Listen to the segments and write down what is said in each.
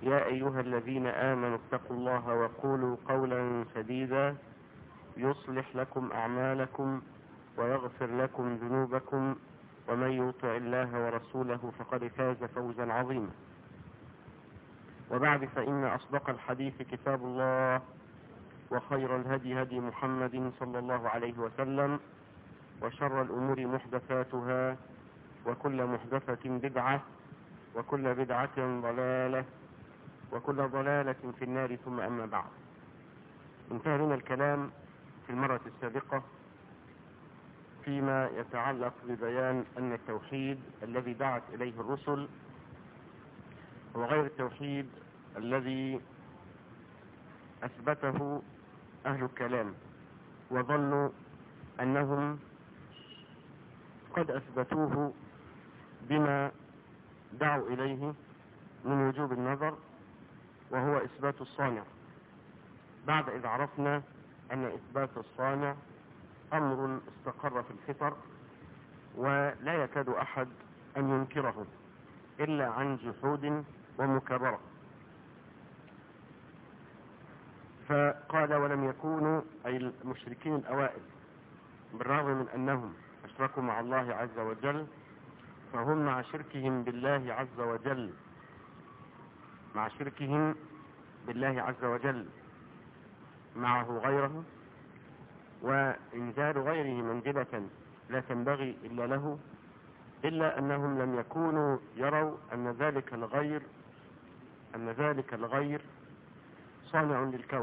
يا أيها الذين آمنوا اتقوا الله وقولوا قولا سديدا يصلح لكم أعمالكم ويغفر لكم ذنوبكم ومن يطع الله ورسوله فقد فاز فوزا عظيما. وبعد، فإن أصدق الحديث كتاب الله، وخير الهدي هدي محمد صلى الله عليه وسلم، وشر الأمور محدثاتها، وكل محدثة بدعة، وكل بدعة ضلالة، وكل ضلالة في النار. ثم أما بعد، انتهى من الكلام في المرة السابقة فيما يتعلق ببيان أن التوحيد الذي دعت إليه الرسل هو غير التوحيد الذي أثبته أهل الكلام، وظنوا أنهم قد أثبتوه بما دعوا إليه من وجوب النظر، وهو إثبات الصانع، بعد إذ عرفنا أن إثبات الصانع أمر استقر في الفطر، ولا يكاد أحد أن ينكره إلا عن جحود ومكابرة. فقال: ولم يكونوا أي المشركين الأوائل، بالرغم من أنهم أشركوا مع الله عز وجل، فهم مع شركهم بالله عز وجل معه غيره، وإنزال غيره منزلة لا تنبغي إلا له، إلا أنهم لم يكونوا يروا أن ذلك الغير صانع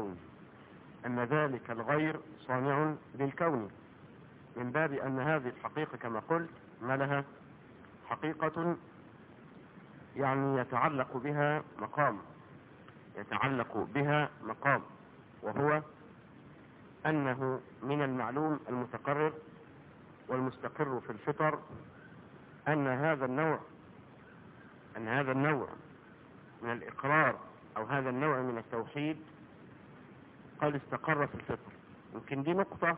للكون، من باب أن هذه الحقيقة كما قلت ما لها حقيقة يعني يتعلق بها مقام، وهو أنه من المعلوم المتقرر والمستقر في الفطر أن هذا النوع من الإقرار أو هذا النوع من التوحيد قد استقر في الفطر. يمكن دي نقطة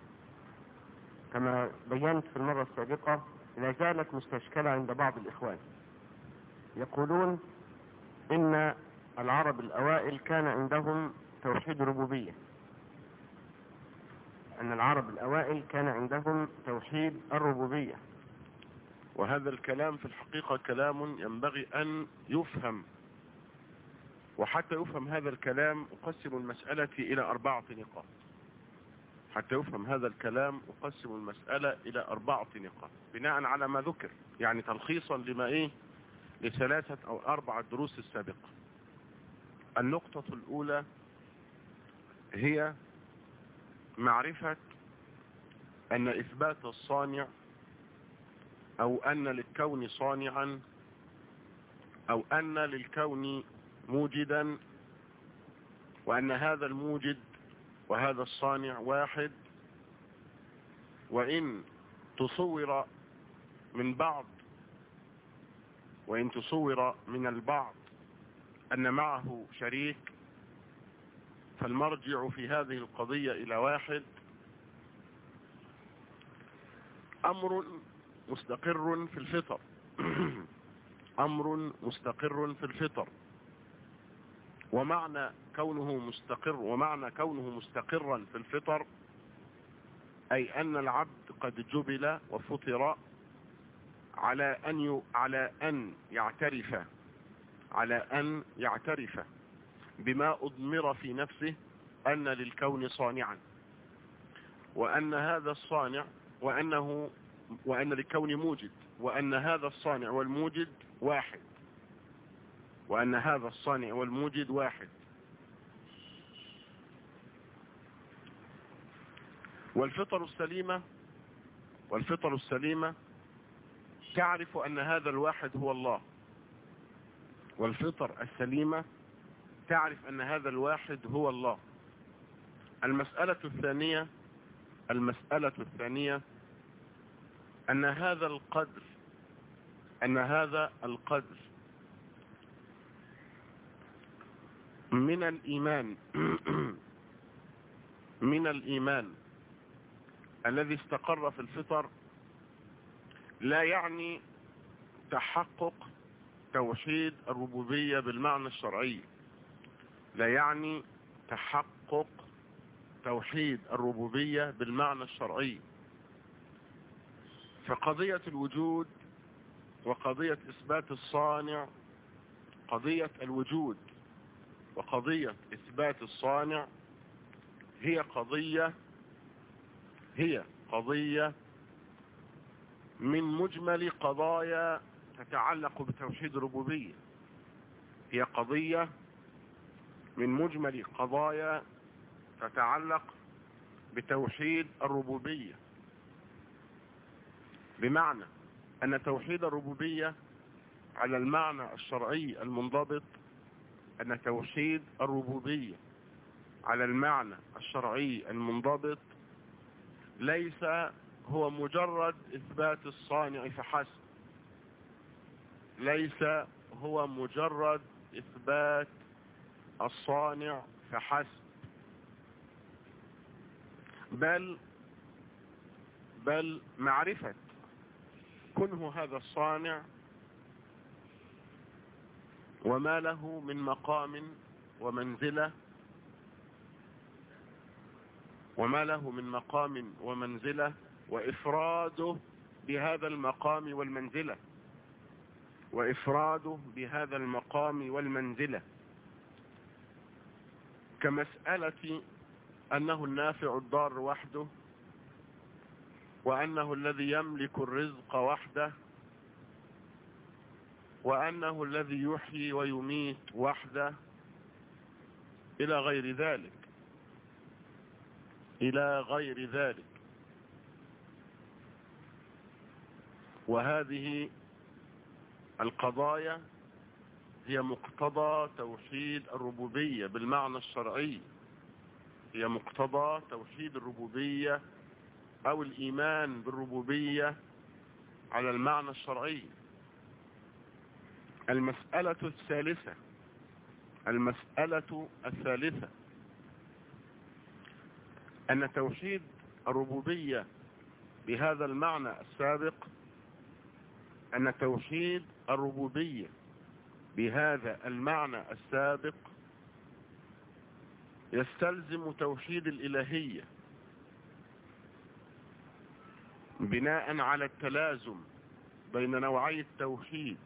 كما بينت في المرة السابقة لا زالت مستشكلة عند بعض الإخوان، يقولون إن العرب الأوائل كان عندهم توحيد الربوبية، وهذا الكلام في الحقيقة كلام ينبغي أن يفهم، وحتى يفهم هذا الكلام أقسم المسألة إلى 4 نقاط، بناء على ما ذكر، يعني تلخيصا ل3 أو 4 دروس السابقة. النقطة الأولى هي معرفة أن إثبات الصانع، أو أن للكون صانعا، أو أن للكون موجدا، وأن هذا الموجد وهذا الصانع واحد، وإن تصور من البعض أن معه شريك، فالمرجع في هذه القضية إلى واحد، أمر مستقر في الفطر. ومعنى كونه مستقرا في الفطر أي أن العبد قد جبل وفطر على أن يعترف بما أضمر في نفسه أن للكون صانعا، وأن هذا الصانع وأن للكون موجد، وأن هذا الصانع والموجد واحد، والفطر السليمة تعرف أن هذا الواحد هو الله، المسألة الثانية أن هذا القدر من الإيمان الذي استقر في الفطر لا يعني تحقق توحيد الربوبية بالمعنى الشرعي، لا يعني تحقق توحيد الربوبية بالمعنى الشرعي. فقضية الوجود وقضية إثبات الصانع، قضية الوجود وقضية إثبات الصانع هي قضية من مجمل قضايا تتعلق بتوحيد الربوبية، هي قضية من مجمل قضايا تتعلق بتوحيد الربوبية، بمعنى أن توحيد الربوبية على المعنى الشرعي المنضبط، أن توحيد الربوبية على المعنى الشرعي المنضبط ليس هو مجرد إثبات الصانع فحسب، ليس هو مجرد إثبات الصانع فحسب، بل معرفة كنه هذا الصانع وما له من مقام ومنزلة، وإفراده بهذا المقام والمنزلة، كمسألة أنه النافع الضار وحده، وأنه الذي يملك الرزق وحده، وأنه الذي يحيي ويميت وحده، إلى غير ذلك. وهذه القضايا هي مقتضى توحيد الربوبية بالمعنى الشرعي، هي مقتضى توحيد الربوبية أو الإيمان بالربوبية على المعنى الشرعي. المسألة الثالثة أن توحيد الربوبية بهذا المعنى السابق، أن توحيد الربوبية بهذا المعنى السابق يستلزم توحيد الإلهية بناء على التلازم بين نوعي التوحيد،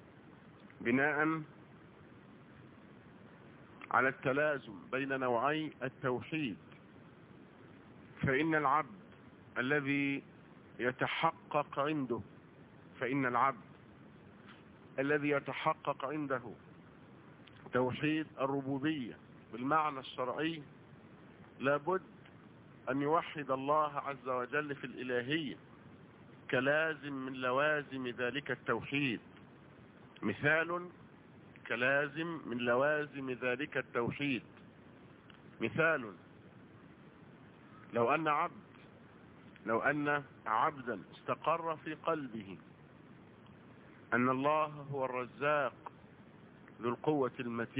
فإن العبد الذي يتحقق عنده توحيد الربوبية بالمعنى الشرعي لابد أن يوحد الله عز وجل في الإلهية كلازم من لوازم ذلك التوحيد. مثال لو أن عبدا استقر في قلبه أن الله هو الرزاق ذو القوة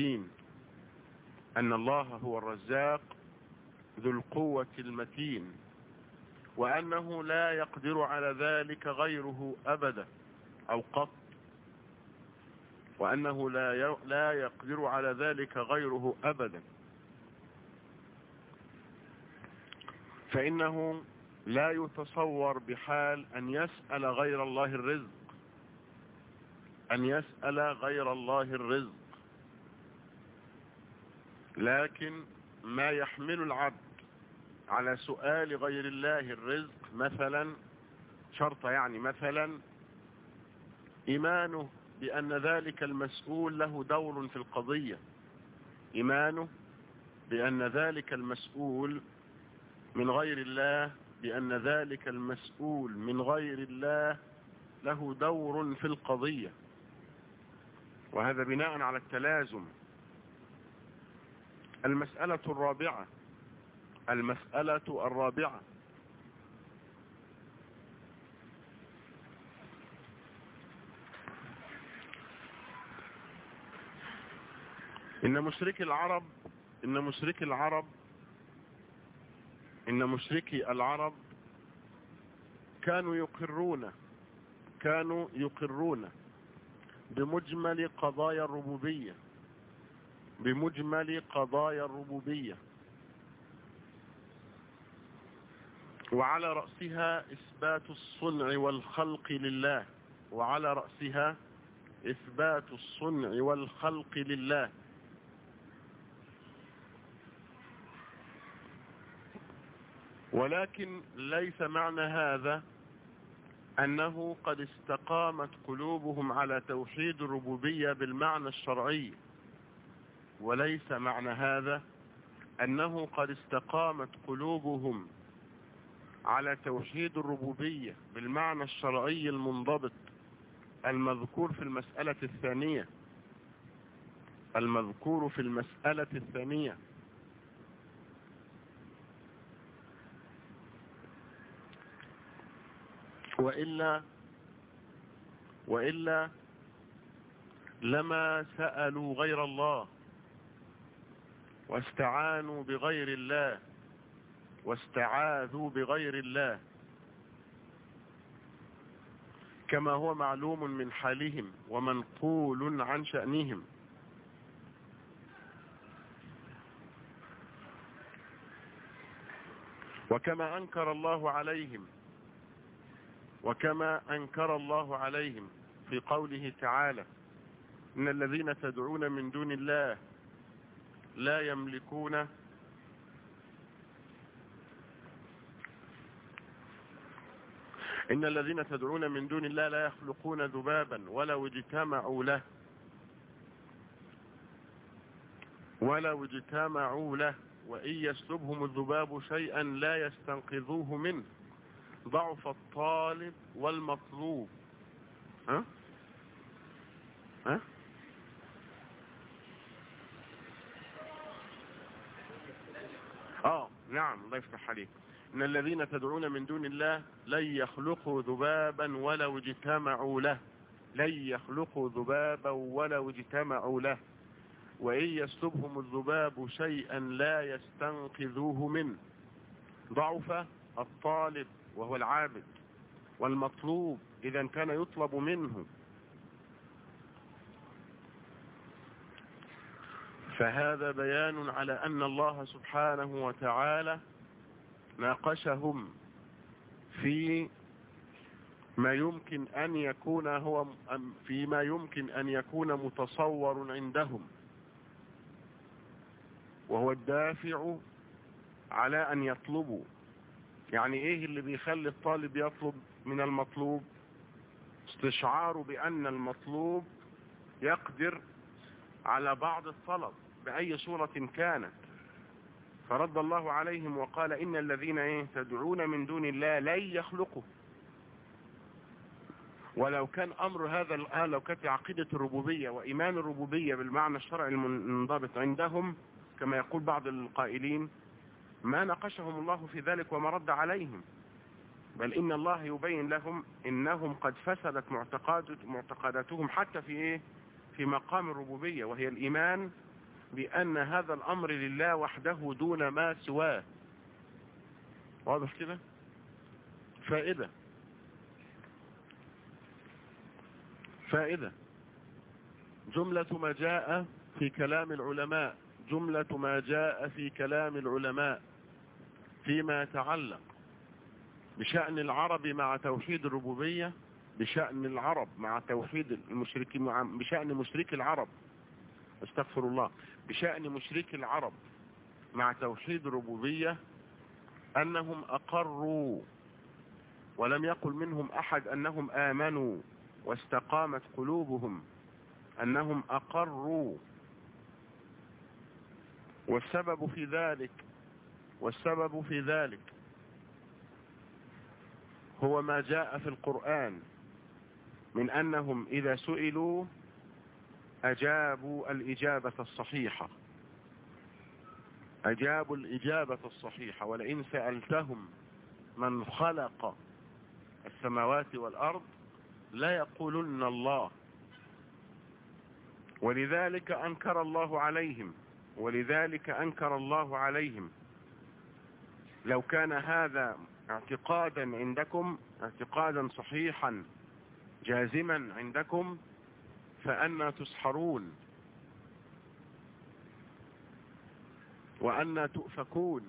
المتين، وأنه لا يقدر على ذلك غيره أبدا أو قط، فإنه لا يتصور بحال أن يسأل غير الله الرزق، لكن ما يحمل العبد على سؤال غير الله الرزق مثلا إيمانه بأن ذلك المسؤول له دور في القضية، إيمانه بأن ذلك المسؤول من غير الله له دور في القضية، وهذا بناء على التلازم. المسألة الرابعة إن مشركي العرب كانوا يقرون بمجمل قضايا الربوبية، بمجمل قضايا الربوبية، وعلى رأسها إثبات الصنع والخلق لله، وعلى رأسها إثبات الصنع والخلق لله. ولكن ليس معنى هذا أنه قد استقامت قلوبهم على توحيد الربوبية بالمعنى الشرعي، وليس معنى هذا أنه قد استقامت قلوبهم على توحيد الربوبية بالمعنى الشرعي المنضبط المذكور في المسألة الثانية، المذكور في المسألة الثانية. وإلا لما سألوا غير الله واستعانوا بغير الله واستعاذوا بغير الله، كما هو معلوم من حالهم ومنقول عن شأنهم. وكما أنكر الله عليهم في قوله تعالى: إن الذين تدعون من دون الله لا يملكون إن الذين تدعون من دون الله لا يخلقون ذبابا ولو اجتمعوا له وإن يسلبهم الذباب شيئا لا يستنقذوه منه ضعف الطالب والمطلوب. ها؟ نعم، الله يفتح عليك. إن الذين تدعون من دون الله لن يخلقوا ذبابا ولو اجتمعوا له، لن يخلقوا ذبابا ولو اجتمعوا له وإن يسلبهم الذباب شيئا لا يستنقذوه منه ضعف الطالب وهو العابد والمطلوب إذا كان يطلب منه. فهذا بيان على أن الله سبحانه وتعالى ناقشهم فيما يمكن أن يكون متصور عندهم، وهو الدافع على أن يطلبوا. يعني إيه اللي بيخلي الطالب يطلب من المطلوب؟ استشعار بأن المطلوب يقدر على بعض الطلب بأي صورة كانت، فرد الله عليهم وقال: إن الذين تدعون من دون الله لن يخلقوا. ولو كان أمر هذا الآن، لو كانت عقيدة الربوبية وإيمان الربوبية بالمعنى الشرعي المنضبط عندهم كما يقول بعض القائلين، ما ناقشهم الله في ذلك وما رد عليهم، بل إن الله يبين لهم إنهم قد فسدت معتقداتهم حتى في مقام الربوبية، وهي الإيمان بأن هذا الأمر لله وحده دون ما سواه. واضح كده؟ فائدة جملة ما جاء في كلام العلماء فيما يتعلق بشأن العرب مع توحيد الربوبية، بشأن العرب مع توحيد المشركين، بشأن مشرك العرب، استغفر الله، بشأن مشرك العرب مع توحيد الربوبية، أنهم أقروا، ولم يقل منهم أحد أنهم آمنوا واستقامت قلوبهم، أنهم أقروا. والسبب في ذلك هو ما جاء في القرآن من أنهم إذا سئلوا أجابوا الإجابة الصحيحة، ولئن سألتهم من خلق السماوات والأرض لا يقولن الله. ولذلك أنكر الله عليهم. لو كان هذا اعتقادا عندكم، اعتقادا صحيحا جازما عندكم، فأنا تسحرون وأنا تؤفكون،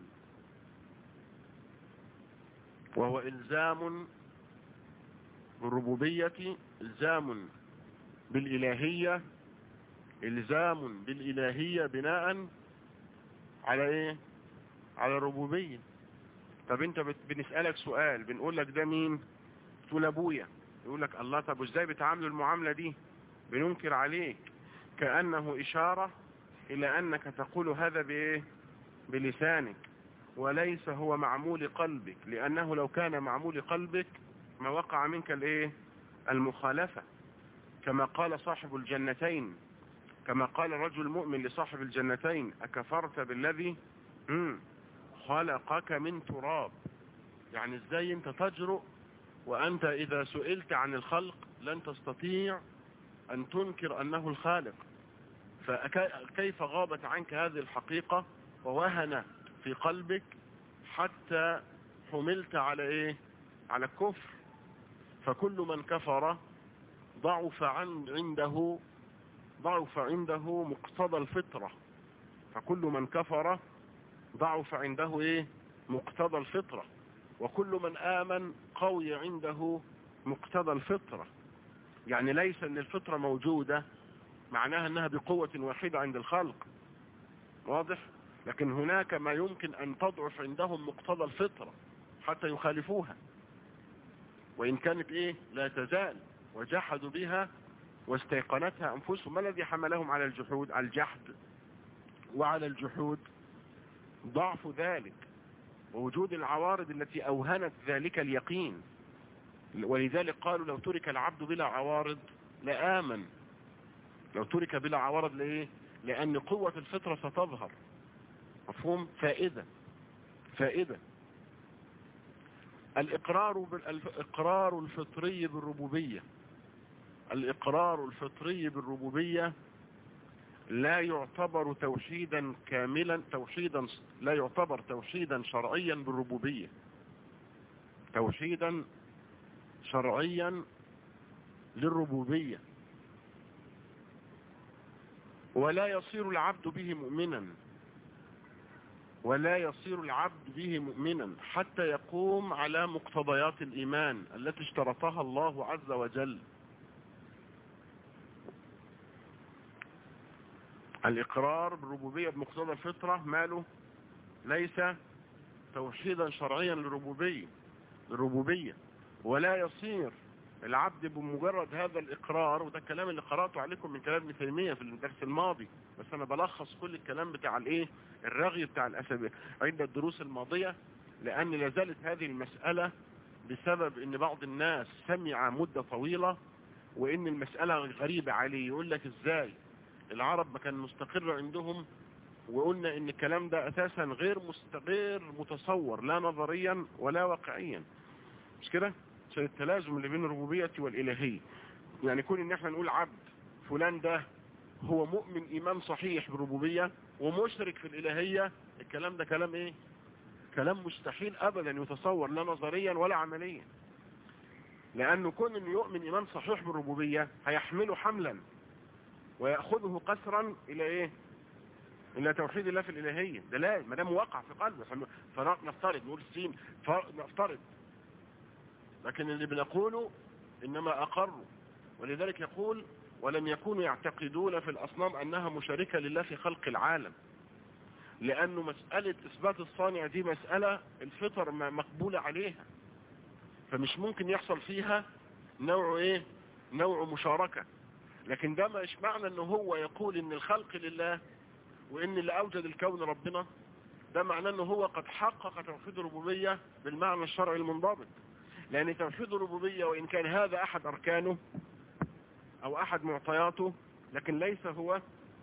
وهو إلزام بالربوبية، إلزام بالإلهية، إلزام بالإلهية بناء على إيه؟ على الربوبية. طب أنت بنسألك سؤال، بنقول لك ده مين؟ تقول أبويا. يقول لك الله، طب وإزاي بتعاملوا المعاملة دي؟ بننكر عليك، كأنه إشارة إلى أنك تقول هذا بإيه؟ بلسانك، وليس هو معمول قلبك، لأنه لو كان معمول قلبك ما وقع منك الإيه؟ المخالفة. كما قال صاحب الجنتين، كما قال رجل مؤمن لصاحب الجنتين: أكفرت بالذي خلقك من تراب. يعني ازاي انت تجرؤ وانت اذا سئلت عن الخلق لن تستطيع ان تنكر انه الخالق؟ فكيف غابت عنك هذه الحقيقة ووهن في قلبك حتى حملت على ايه؟ على الكفر. فكل من كفر ضعف عنده مقتضى الفطرة. فكل من كفر ضعف عنده ايه؟ مقتضى الفطرة. وكل من آمن قوي عنده مقتضى الفطرة. يعني ليس ان الفطرة موجودة معناها انها بقوة واحدة عند الخلق، واضح؟ لكن هناك ما يمكن ان تضعف عندهم مقتضى الفطرة حتى يخالفوها، وان كانت ايه؟ لا تزال. وجحدوا بها واستيقنتها انفسهم. ما الذي حملهم على الجحود؟ على الجحد وعلى الجحود ضعف ذلك ووجود العوارض التي اوهنت ذلك اليقين. ولذلك قالوا لو ترك العبد بلا عوارض لآمن. لو ترك بلا عوارض لإيه؟ لأن قوة الفطرة ستظهر. مفهوم؟ فائدة الإقرار الفطري بالربوبية. الإقرار الفطري بالربوبية لا يعتبر توحيدا كاملا، لا يعتبر توحيدا شرعيا بالربوبية، توحيدا شرعيا للربوبية. ولا يصير العبد به مؤمنا حتى يقوم على مقتضيات الإيمان التي اشترطها الله عز وجل. الإقرار بالربوبية بمقتضى الفطرة ماله؟ ليس توحيدا شرعيا للربوبية. ولا يصير العبد بمجرد هذا الإقرار، وده الكلام اللي قرأته عليكم من كلام ابن تيمية في الدرس الماضي، بس أنا بلخص كل الكلام بتاع الإيه؟ الرغي بتاع الأسابيع عند الدروس الماضية، لأن لازالت هذه المسألة بسبب أن بعض الناس سمع مدة طويلة وأن المسألة غريبة عليه. يقول لك إزاي العرب ما كان مستقر عندهم، وقلنا ان الكلام ده اساسا غير متصور لا نظريا ولا واقعيا، مش كده؟ عشان التلازم اللي بين الربوبية والالهية. يعني كون ان احنا نقول عبد فلان ده هو مؤمن ايمان صحيح بالربوبية ومشرك في الالهية، الكلام ده كلام ايه؟ كلام مستحيل ابدا يتصور لا نظريا ولا عمليا. لانه كون انه يؤمن ايمان صحيح بالربوبية هيحمله حملا ويأخذه قسرا الى ايه؟ إلا توحيد الله في الإلهية. ده لا، ما دام وقع في قلبه فنفترض نقول السين نفترض، لكن اللي بنقوله إنما أقروا. ولذلك يقول ولم يكونوا يعتقدون في الأصنام أنها مشاركة لله في خلق العالم، لأنه مسألة إثبات الصانع دي مسألة الفطر مقبولة عليها، فمش ممكن يحصل فيها نوع إيه؟ نوع مشاركة. لكن ده مش معنى أنه هو يقول إن الخلق لله وان اللي اوجد الكون ربنا، ده معناه انه هو قد حقق توحيد الربوبية بالمعنى الشرعي المنضبط. لان توحيد الربوبية وان كان هذا احد اركانه او احد معطياته، لكن ليس هو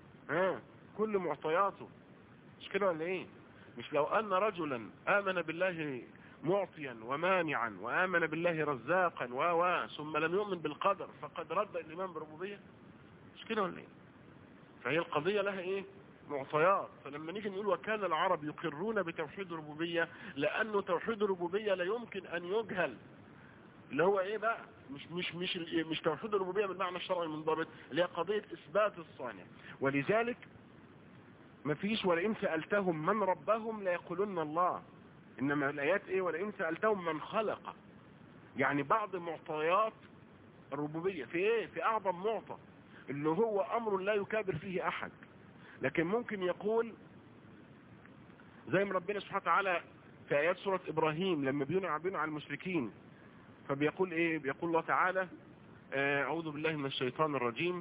كل معطياته. مش كده ولا ايه؟ مش لو ان رجلا امن بالله معطيا ومانعا وامن بالله رزاقا ثم لم يؤمن بالقدر فقد رد الايمان بالربوبية؟ مش كده ولا ايه؟ فهي القضية لها ايه؟ معطيات. فلما نيجي نقول وكان العرب يقرون بتوحيد الربوبية، لأنه توحيد الربوبية لا يمكن أن يجهل اللي هو ايه بقى؟ مش توحيد الربوبية بالمعنى الشرعي المنضبط، اللي هي قضية اثبات الصانع. ولذلك ما فيش ولئن سألتهم من ربهم ليقولن الله. انما الايات ايه؟ ولئن سألتهم من خلق. يعني بعض معطيات الربوبية في ايه؟ في اعظم معطى اللي هو امر لا يكابر فيه احد. لكن ممكن يقول زي ما ربنا سبحانه وتعالى في ايات سورة ابراهيم لما بينعى على المشركين، فبيقول ايه؟ بيقول الله تعالى اعوذ بالله من الشيطان الرجيم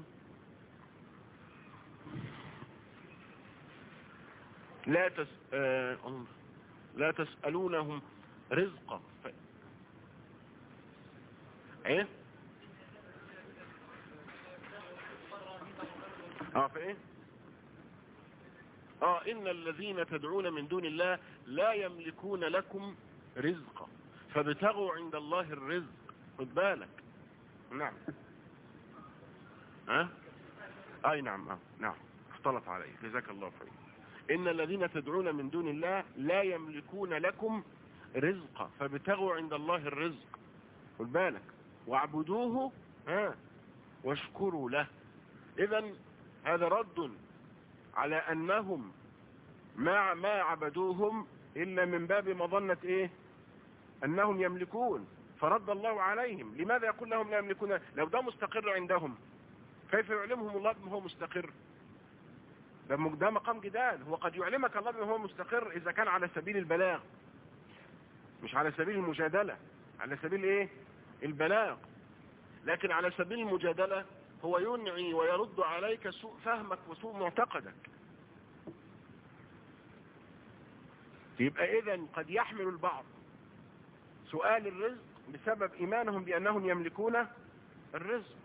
لا تسألونهم رزقا ايه؟ في ايه؟ ان الذين تدعون من دون الله لا يملكون لكم رزقا فابتغوا عند الله الرزق. خد بالك. نعم. اي نعم. نعم اختلط علي، جزاك الله خير. ان الذين تدعون من دون الله لا يملكون لكم رزقا فابتغوا عند الله الرزق. خد بالك. واعبدوه واشكروا له. اذن هذا رد على انهم ما عبدوهم الا من باب مظنة ايه؟ انهم يملكون، فرد الله عليهم. لماذا يقول لهم لا يملكون؟ لو ده مستقر عندهم كيف يعلمهم الله بما هو مستقر؟ ده مقام جدال. هو قد يعلمك الله بما هو مستقر اذا كان على سبيل البلاغ، مش على سبيل المجادلة. على سبيل ايه؟ البلاغ. لكن على سبيل المجادلة هو ينعي ويرد عليك سوء فهمك وسوء معتقدك. يبقى اذن قد يحمل البعض سؤال الرزق بسبب ايمانهم بانهم يملكون الرزق.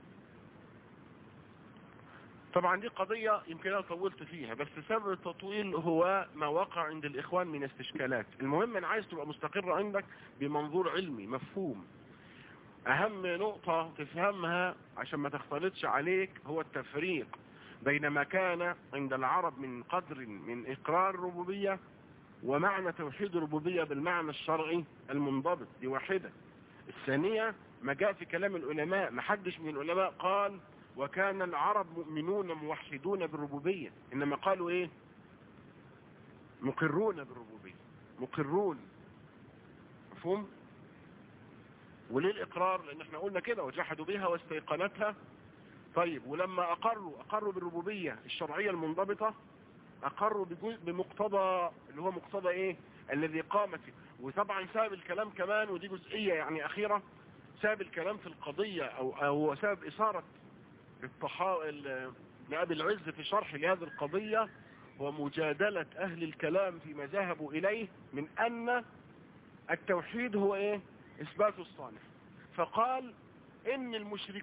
طبعا دي قضية يمكن انا طولت فيها، بس سبب التطويل هو ما وقع عند الاخوان من استشكالات. المهم انا عايز تبقى مستقر عندك بمنظور علمي مفهوم. اهم نقطة تفهمها عشان ما تختلطش عليك هو التفريق بين ما كان عند العرب من قدر من اقرار الربوبية ومعنى توحيد الربوبية بالمعنى الشرعي المنضبط. دي واحدة. الثانية ما جاء في كلام العلماء، ما حدش من العلماء قال وكان العرب مؤمنون موحدون بالربوبية، انما قالوا ايه؟ مقرون بالربوبية. مقرون. مفهوم؟ وليه الاقرار؟ لان احنا قلنا كده وجحدوا بها واستيقنتها. طيب ولما اقروا بالربوبية الشرعية المنضبطة اقروا بمقتضى اللي هو مقتضى ايه؟ الذي قامت فيه. وطبعا سبب الكلام كمان، ودي جزئية يعني اخيرة، سبب الكلام في القضية او سبب اثارة ابن ابي العز في شرح لهذه القضية هو مجادلة اهل الكلام فيما ذهبوا اليه من ان التوحيد هو ايه؟ اثبات الصانع. فقال ان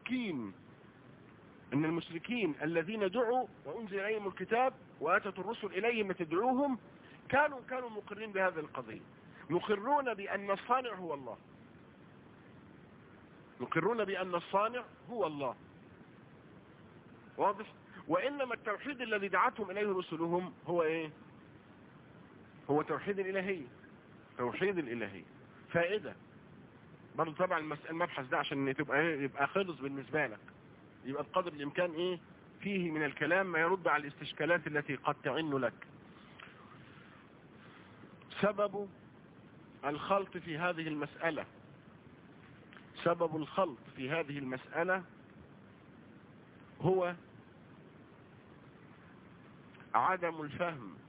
المشركين الذين دعوا وانزل اليهم الكتاب واتت الرسل اليهم تدعوهم كانوا مقرين بهذه القضية، مقرون بان الصانع هو الله. مقرون بان الصانع هو الله. واضح؟ وانما التوحيد الذي دعتهم اليه رسلهم هو ايه؟ هو توحيد الالهية. توحيد الالهية. فائدة برضو طبعا المبحث ده عشان يبقى خلص بالنسبة لك، يبقى بقدر الامكان ايه فيه من الكلام ما يرد على الاستشكالات التي قد تعن لك. سبب الخلط في هذه المسألة، سبب الخلط في هذه المسألة هو عدم فهم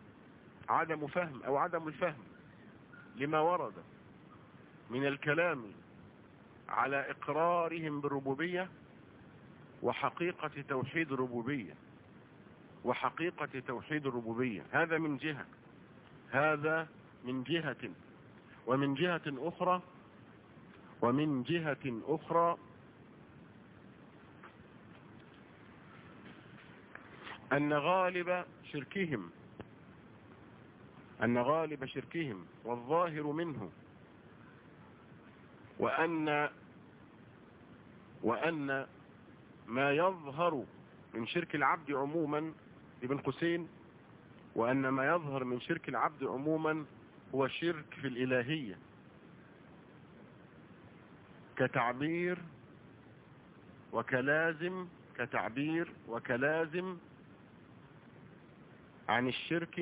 الفهم لما ورد من الكلام على اقرارهم بالربوبية وحقيقة توحيد الربوبية. هذا من جهة. ومن جهة أخرى أن غالب شركهم والظاهر منه وأن ما يظهر من شرك العبد عموما ابن قسين، وأن ما يظهر من شرك العبد عموما هو شرك في الإلهية. كتعبير وكلازم عن الشرك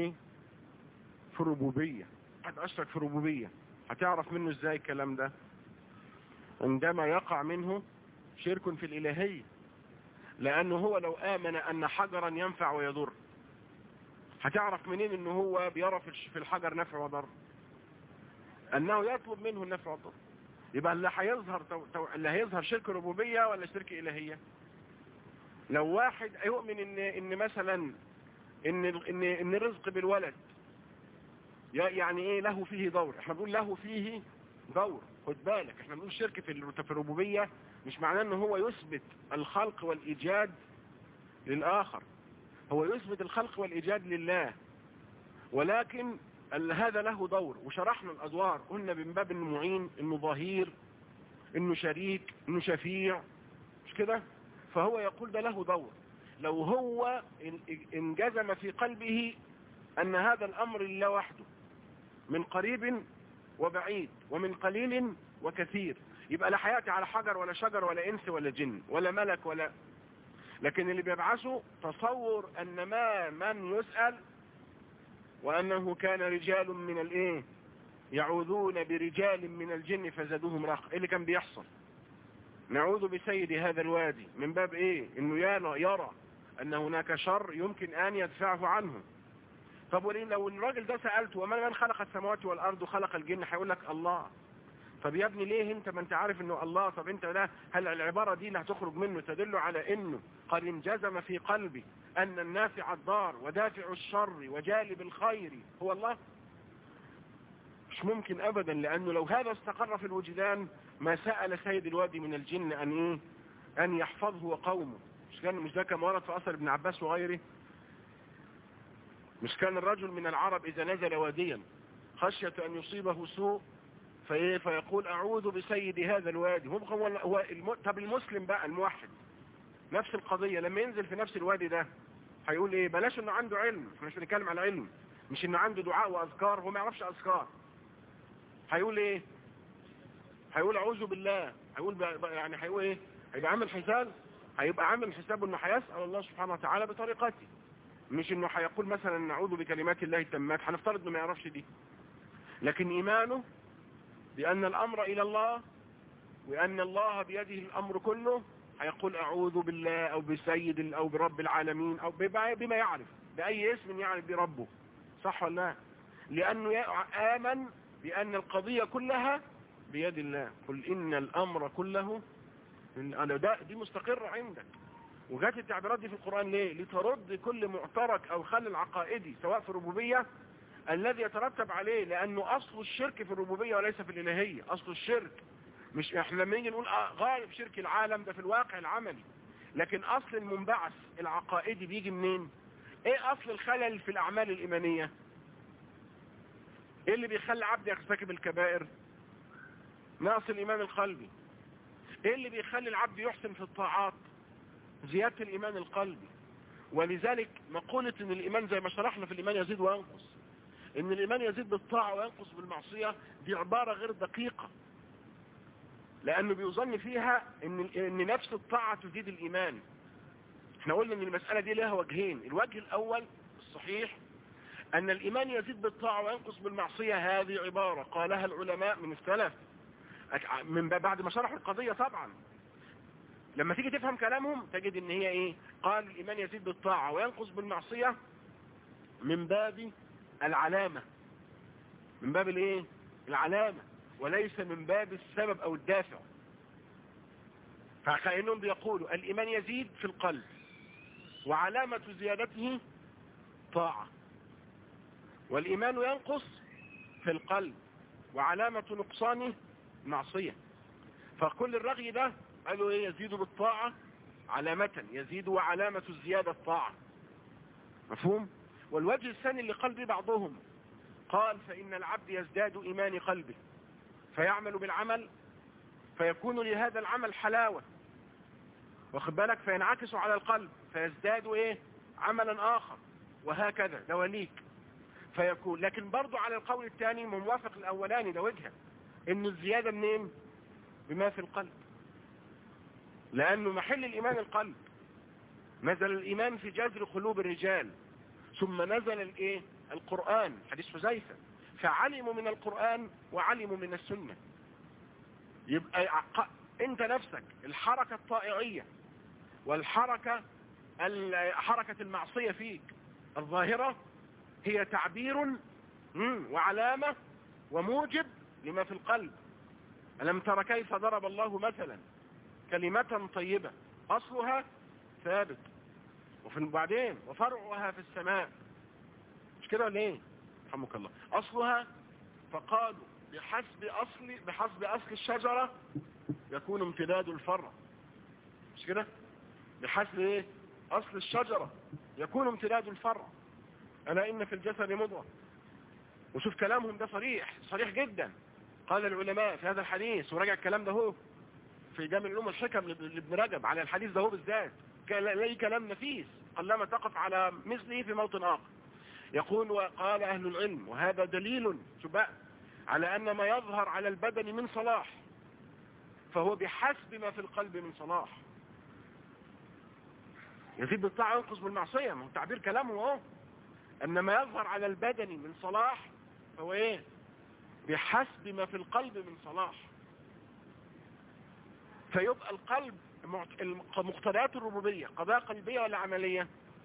في الربوبية. حد أشرك في الربوبية هتعرف منه ازاي الكلام ده؟ عندما يقع منه شرك في الإلهية، لأنه هو لو آمن أن حجرا ينفع ويضر، هتعرف منين أنه هو بيرى في الحجر نفع وضر؟ أنه يطلب منه النفع والضر. يبقى اللي هيظهر شرك ربوبية ولا شرك إلهية؟ لو واحد يؤمن إن مثلا إن الرزق بالولد يعني إيه له فيه دور، احنا بنقول له فيه دور، خد بالك احنا بنقول شرك في الربوبية مش معناه أنه هو يثبت الخلق والإيجاد للآخر، هو يثبت الخلق والإيجاد لله، ولكن هذا له دور. وشرحنا الأدوار، قلنا من باب انه معين، انه ظهير، انه شريك، انه شفيع، مش كده؟ فهو يقول ده له دور. لو هو انجزم في قلبه ان هذا الامر لله وحده، من قريب وبعيد ومن قليل وكثير، يبقى لا حياتي على حجر ولا شجر ولا انس ولا جن ولا ملك ولا. لكن اللي بيبعثه تصور ان من يسأل وانه كان رجال من الايه يعوذون برجال من الجن فزادوهم رهقا. ايه اللي كان بيحصل؟ نعوذ بسيد هذا الوادي من باب ايه؟ انه يرى ان هناك شر يمكن ان يدفعه عنه. طب لو الراجل ده سألته من خلق السماوات والارض وخلق الجن، هيقول لك الله. طب يا ابني ليه انت ما انت عارف انه الله؟ طب انت لا، هل العبارة دي اللي هتخرج منه تدل على انه قد انجزم في قلبي ان النافع الضار ودافع الشر وجالب الخير هو الله؟ مش ممكن ابدا، لانه لو هذا استقر في الوجدان ما سأل سيد الوادي من الجن ان يحفظه وقومه. مش ده كما ورد في اثر ابن عباس وغيره؟ مش كان الرجل من العرب اذا نزل واديا خشية ان يصيبه سوء فيقول اعوذ بسيد هذا الوادي. طب المسلم بقى الموحد نفس القضية، لما ينزل في نفس الوادي ده هيقول ايه؟ بلاش انه عنده علم، احنا مش بنتكلم على علم، مش انه عنده دعاء واذكار، هو ما يعرفش اذكار. هيقول ايه؟ هيقول اعوذ بالله. هيقول ايه؟ هيبقى عامل حسابه انه هيسأل الله سبحانه وتعالى بطريقته، مش انه هيقول مثلا نعوذ بكلمات الله التامات. هنفترض انه ما يعرفش دي، لكن ايمانه بان الامر الى الله وان الله بيده الامر كله، هيقول اعوذ بالله او بسيد او برب العالمين او بما يعرف، باي اسم يعرف بربه. صح ولا لا؟ لانه امن بان القضية كلها بيد الله. قل ان الامر كله دي مستقرة عندك. وجات التعبيرات دي في القرآن ليه؟ لترد كل معترك او خلل عقائدي سواء في الربوبية الذي يترتب عليه، لانه اصل الشرك في الربوبية وليس في الالهية. اصل الشرك مش احنا لما نيجي نقول غالب شرك العالم ده في الواقع العملي، لكن اصل المنبعث العقائدي بيجي منين؟ ايه اصل الخلل في الاعمال الايمانية؟ ايه اللي بيخلي العبد يرتكب الكبائر؟ نقص الايمان القلبي. ايه اللي بيخلي العبد يحسن في الطاعات؟ زيادة الايمان القلبي. ولذلك مقولة ان الايمان زي ما شرحنا في الايمان يزيد وينقص، ان الايمان يزيد بالطاعة وينقص بالمعصية، دي عبارة غير دقيقة، لانه بيظن فيها ان نفس الطاعة تزيد الايمان. احنا قلنا ان المسألة دي لها وجهين. الوجه الاول الصحيح ان الايمان يزيد بالطاعة وينقص بالمعصية، هذه عبارة قالها العلماء من السلف من بعد ما شرحوا القضية. طبعا لما تيجي تفهم كلامهم تجد ان هي ايه؟ قال الايمان يزيد بالطاعة وينقص بالمعصية من باب العلامة، من باب الايه؟ العلامة، وليس من باب السبب او الدافع. فكأنهم بيقولوا الايمان يزيد في القلب وعلامة زيادته طاعة، والايمان ينقص في القلب وعلامة نقصانه معصية. فكل الرغي ده قالوا ايه؟ يزيد بالطاعة علامة، يزيد وعلامة الزيادة الطاعة. مفهوم؟ والوجه الثاني اللي قال به بعضهم قال فإن العبد يزداد إيمان قلبه فيعمل بالعمل فيكون لهذا العمل حلاوة، واخد بالك، فينعكس على القلب فيزداد ايه؟ عملا آخر، وهكذا دواليك فيكون. لكن برضو على القول الثاني موافق الأولاني ده وجهه، ان الزيادة منين؟ بما في القلب، لأنه محل الإيمان القلب. نزل الإيمان في جذر قلوب الرجال، ثم نزل الايه القرآن، حديث حذيفة، فعلموا من القرآن وعلموا من السنة. يبقى انت نفسك الحركة الطائعية والحركة حركة المعصية فيك الظاهرة هي تعبير وعلامة وموجب لما في القلب. ألم تر كيف ضرب الله مثلا كلمة طيبة أصلها ثابت وبعدين وفرعها في السماء، مش كده ولا ايه؟ رحمك الله. أصلها فقالوا بحسب أصل الشجرة يكون امتداد الفرع، مش كده؟ بحسب ايه؟ أصل الشجرة يكون امتداد الفرع. ألا إن في الجسد مضغة. وشوف كلامهم ده صريح جدا. قال العلماء في هذا الحديث، وراجع الكلام ده هو في جامع العلوم الحكم لابن رجب على الحديث ده هو بالذات، ليه كلام نفيس قلما تقف على مثله في موطن آخر. يقول وقال أهل العلم، وهذا دليل شباء على أن ما يظهر على البدن من صلاح فهو بحسب ما في القلب من صلاح. يزيد بالطاعة ينقص بالمعصية، ما هو تعبير كلامه اهو. أن ما يظهر على البدن من صلاح فهو ايه؟ بحسب ما في القلب من صلاح. فيبقى القلب مقتضيات الربوبية قضايا قلبية ولا عملية؟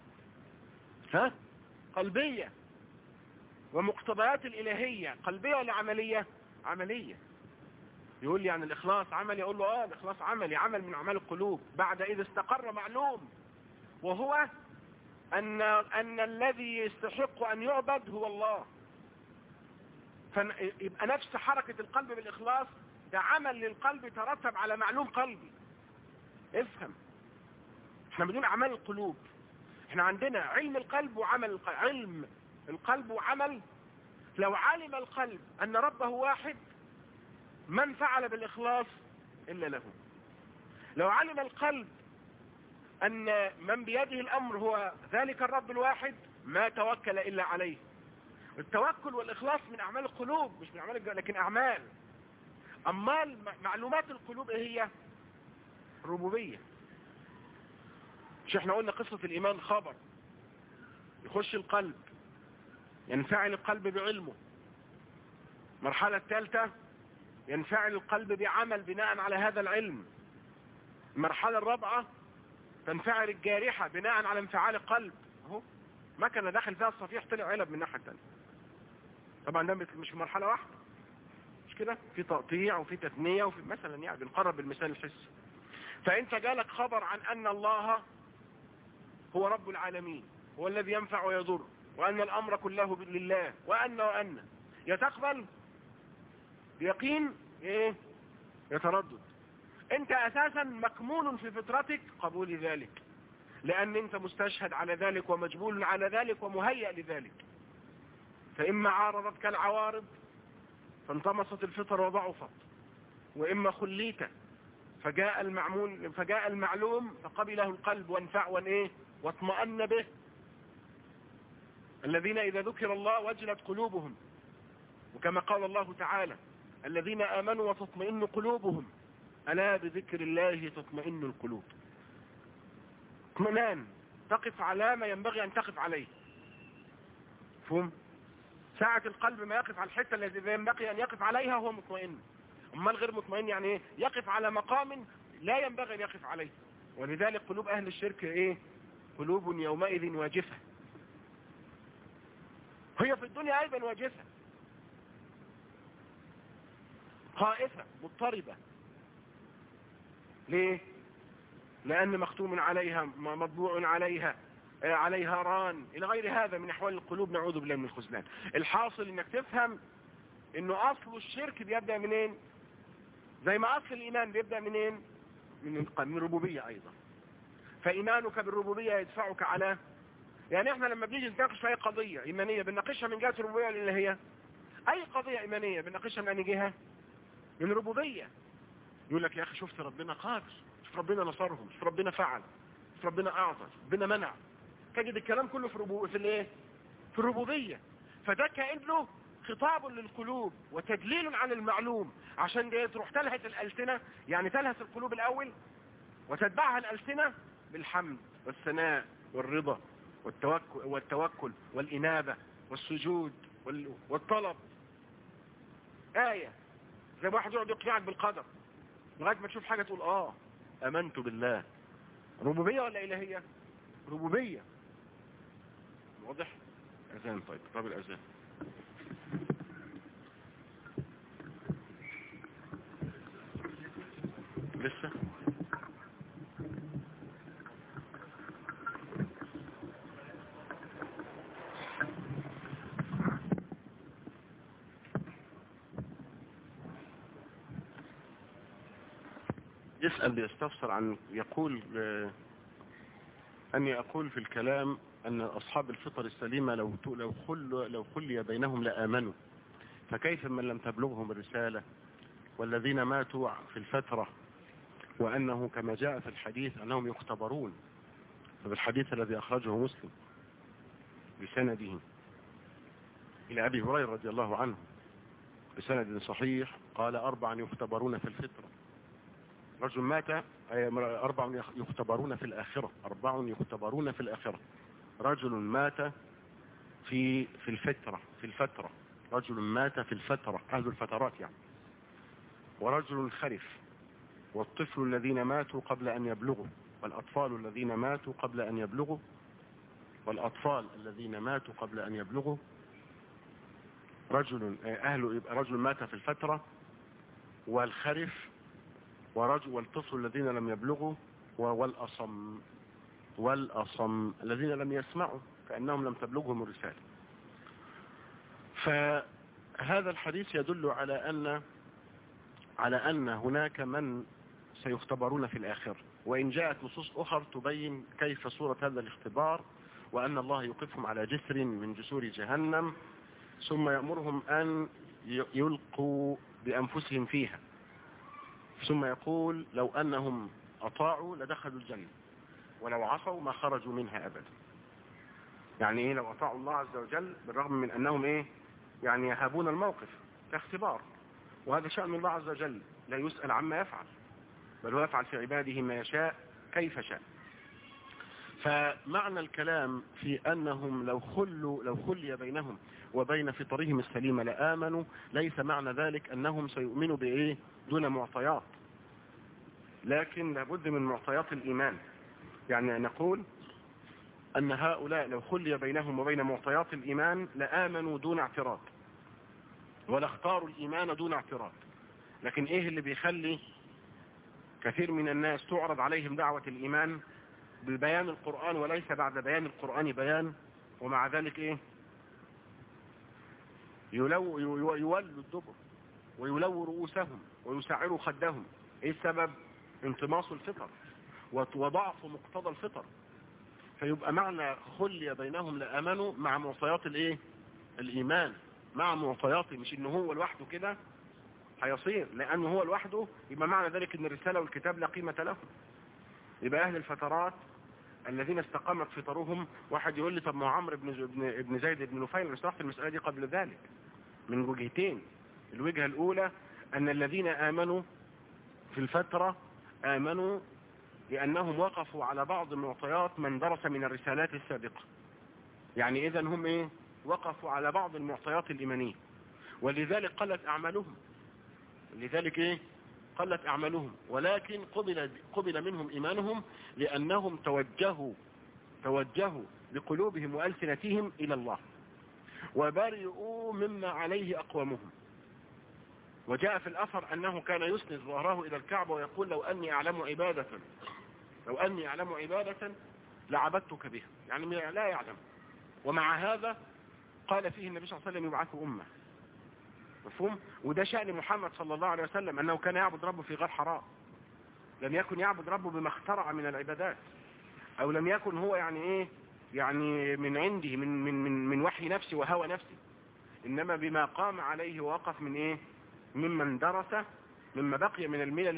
قلبية. ومقتضيات الإلهية قلبية ولا عملية؟ عملية. يقول لي عن الإخلاص عملي، يقول له الإخلاص عملي، عمل من أعمال القلوب بعد إذا استقر معلوم، وهو أن الذي يستحق أن يعبد هو الله. فيبقى نفس حركة القلب بالإخلاص ده عمل للقلب ترتب على معلوم قلبي. افهم، احنا بدون أعمال القلوب، احنا عندنا علم القلب وعمل القلب. علم القلب وعمل. لو علم القلب أن ربه واحد من فعل بالإخلاص إلا له. لو علم القلب أن من بيده الأمر هو ذلك الرب الواحد ما توكل إلا عليه. التوكل والإخلاص من أعمال القلوب مش من أعمال لكن أعمال. أما معلومات القلوب إيه هي؟ ربوبية. مش احنا قلنا قصة الإيمان خبر يخش القلب ينفعل القلب بعلمه. المرحلة الثالثة ينفعل القلب بعمل بناء على هذا العلم. المرحلة الرابعة تنفعل الجارحة بناء على انفعال القلب. اهو ما كان داخل فيها الصفيح طلع علب من الناحية الثانية. طبعا ده مش في مرحلة واحدة، مش كده؟ في تقطيع وفي تثنية وفي مثلا يعني بنقرب بالمثال الحسي. فانت جالك خبر عن ان الله هو رب العالمين، هو الذي ينفع ويضر، وان الامر كله لله، وان يتقبل بيقين ايه؟ يتردد. انت اساسا مكمون في فطرتك قبول ذلك، لان انت مستشهد على ذلك ومجبول على ذلك ومهيأ لذلك. فاما عارضتك العوارض فانطمست الفطر وضعفت، واما خليت فجاء المعلوم فقبله القلب وانفع واطمأن به. الذين اذا ذكر الله وجلت قلوبهم، وكما قال الله تعالى الذين آمنوا وتطمئن قلوبهم ألا بذكر الله تطمئن القلوب. اطمئنان، تقف على ما ينبغي أن تقف عليه. فهم؟ ساعة القلب ما يقف على الحتة التي ينبغي أن يقف عليها هو مطمئن. أما الغير مطمئن يعني ايه؟ يقف على مقام لا ينبغي أن يقف عليه. ولذلك قلوب أهل الشرك ايه؟ قلوب يومئذ واجفة. هي في الدنيا أيضا واجفة، خائفة مضطربة. ليه؟ لأن مختوم عليها، مطبوع عليها، عليها ران، إلى غير هذا من أحوال القلوب. نعوذ بالله من الخذلان. الحاصل إنك تفهم إنه أصل الشرك بيبدأ منين؟ زي ما أصل الإيمان بيبدأ منين؟ من الربوبية أيضا. فإيمانك بالربوبية يدفعك على، يعني إحنا لما بنيجي نتناقش في أي قضية إيمانية بنناقشها من جهة الربوبية الإلهية. أي قضية إيمانية بنناقشها من أي جهة؟ من الربوبية. يقول لك يا أخي شفت ربنا قادر، شوف ربنا نصرهم، شوف ربنا فعل، شوف ربنا أعطى، ربنا منع. تجد الكلام كله في الايه؟ في الربوبية. فده كأنه خطاب للقلوب وتدليل عن المعلوم، عشان دي تروح تلهث الألسنة، يعني تلهث القلوب الأول وتتبعها الألسنة بالحمد والثناء والرضا والتوكل والإنابة والسجود والطلب. آية زي ما واحد يقعد يقنعك بالقدر لغاية ما تشوف حاجة تقول آمنت بالله. ربوبية ولا إلهية؟ ربوبية. واضح؟ أذان. طيب الأذان لسه. يسأل ليستفسر عن يقول أني أقول في الكلام أن أصحاب الفطر السليمة لو خلي بينهم لآمنوا، فكيف من لم تبلغهم الرسالة والذين ماتوا في الفترة، وأنه كما جاء في الحديث أنهم يختبرون، في الحديث الذي أخرجه مسلم بسنده إلى أبي هريرة رضي الله عنه بسند صحيح، قال 4 يختبرون في الفترة، رجل مات، 4 يختبرون في الآخرة، 4 يختبرون في الآخرة، رجل مات في الفترة، رجل مات في الفترة، أهل الفترات يعني، ورجل خرف، والطفل الذين ماتوا قبل أن يبلغوا، والأطفال الذين ماتوا قبل أن يبلغوا، رجل مات في الفترة، والخرف، والطفل الذين لم يبلغوا، والأصم الذين لم يسمعوا كأنهم لم تبلغهم الرسالة. فهذا الحديث يدل على أن هناك من سيختبرون في الآخرة، وإن جاءت نصوص أخرى تبين كيف صورة هذا الاختبار، وأن الله يوقفهم على جسر من جسور جهنم ثم يأمرهم أن يلقوا بأنفسهم فيها، ثم يقول لو أنهم أطاعوا لدخلوا الجنة ولو عصوا ما خرجوا منها أبدا. يعني إيه لو أطاعوا الله عز وجل بالرغم من أنهم يعني يهابون الموقف كاختبار، وهذا شأن الله عز وجل، لا يسأل عما يفعل، بل هو يفعل في عباده ما يشاء كيف شاء. فمعنى الكلام في أنهم لو خلي بينهم وبين فطرهم السليمة لآمنوا، ليس معنى ذلك أنهم سيؤمنوا دون معطيات، لكن لابد من معطيات الإيمان. يعني نقول أن هؤلاء لو خلي بينهم وبين معطيات الإيمان لآمنوا دون اعتراض، ولا اختاروا الإيمان دون اعتراض. لكن إيه اللي بيخلي كثير من الناس تعرض عليهم دعوة الإيمان ببيان القرآن وليس بعد بيان القرآن بيان، ومع ذلك يولوا الدبر ويلووا رؤوسهم ويسعروا خدهم. ايه السبب؟ انطماس الفطر وضعف مقتضى الفطر. فيبقى معنى خلي بينهم لآمنوا مع معطيات الإيمان، مع معطياته، مش انه هو لوحده كده هيصير، لأنه هو لوحده يبقى معنى ذلك ان الرسالة والكتاب لا قيمة له. يبقى أهل الفترات الذين استقامت فطرهم، واحد يقول لي طب ما عمرو بن زيد بن نفيل اشرحت المسألة دي قبل ذلك من وجهتين. الوجهة الأولى أن الذين آمنوا في الفترة آمنوا لأنهم وقفوا على بعض المعطيات من درس من الرسالات السابقة، يعني إذن هم وقفوا على بعض المعطيات الإيمانية، ولذلك قلت أعمالهم، ولكن قبل منهم إيمانهم لأنهم توجهوا بقلوبهم وألسنتهم إلى الله وبرئوا مما عليه أقوامهم. وجاء في الأثر أنه كان يسند ظهره إلى الكعبة ويقول لو أني أعلم عبادة لعبدتك بها، يعني لا يعلم. ومع هذا قال فيه النبي صلى الله عليه وسلم يبعث أمة. مفهوم؟ وده شأن محمد صلى الله عليه وسلم، أنه كان يعبد ربه في غير حرام، لم يكن يعبد ربه بما اخترع من العبادات، أو لم يكن هو يعني من عنده من وحي نفسه وهوى نفسه، إنما بما قام عليه ووقف ممن درس مما بقي من الملل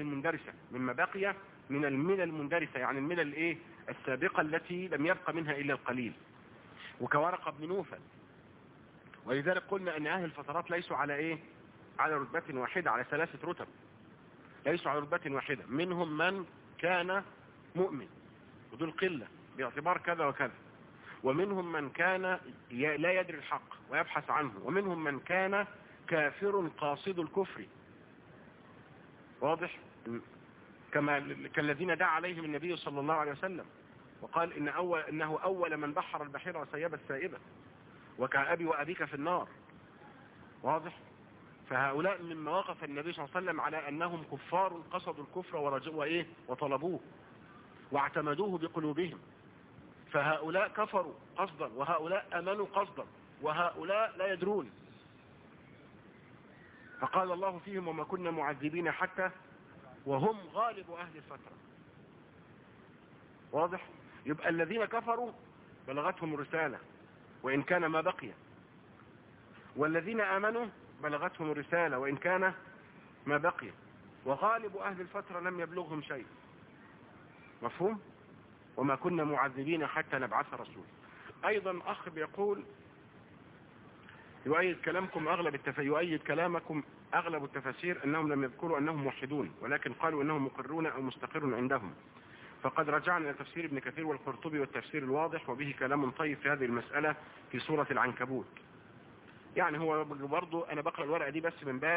المندرسة، يعني الملل السابقة التي لم يبق منها إلا القليل. وكورقة بن نوفل ولذلك قلنا ان اهل الفترات ليسوا على ايه؟ على رتبة واحدة، على 3 رتب، ليسوا على رتبة واحدة. منهم من كان مؤمن ودول قلة باعتبار كذا وكذا، ومنهم من كان لا يدري الحق ويبحث عنه، ومنهم من كان كافر قاصد الكفر. واضح؟ كالذين دعا عليهم النبي صلى الله عليه وسلم وقال إنه أول من بحر البحيرة وسيب السائبة وكأبي وأبيك في النار. واضح؟ فهؤلاء مما وقف النبي صلى الله عليه وسلم على أنهم كفار قصدوا الكفر ورجوا إيه وطلبوه واعتمدوه بقلوبهم. فهؤلاء كفروا قصدا وهؤلاء أمنوا قصدا وهؤلاء لا يدرون. فقال الله فيهم وما كنا معذبين حتى وهم غالب أهل الفترة. واضح؟ يبقى الذين كفروا بلغتهم الرسالة وإن كان ما بقي، والذين آمنوا بلغتهم الرسالة وإن كان ما بقي، وغالب أهل الفترة لم يبلغهم شيء. مفهوم؟ وما كنا معذبين حتى نبعث رسول. أيضا أخ بيقول يؤيد كلامكم أغلب التفاسير أنهم لم يذكروا أنهم موحدون، ولكن قالوا أنهم مقرون أو مستقر عندهم. فقد رجعنا إلى تفسير ابن كثير والقرطبي والتفسير الواضح، وبه كلام طيب في هذه المسألة في سورة العنكبوت. يعني هو برضو أنا بقرأ الورقة دي بس من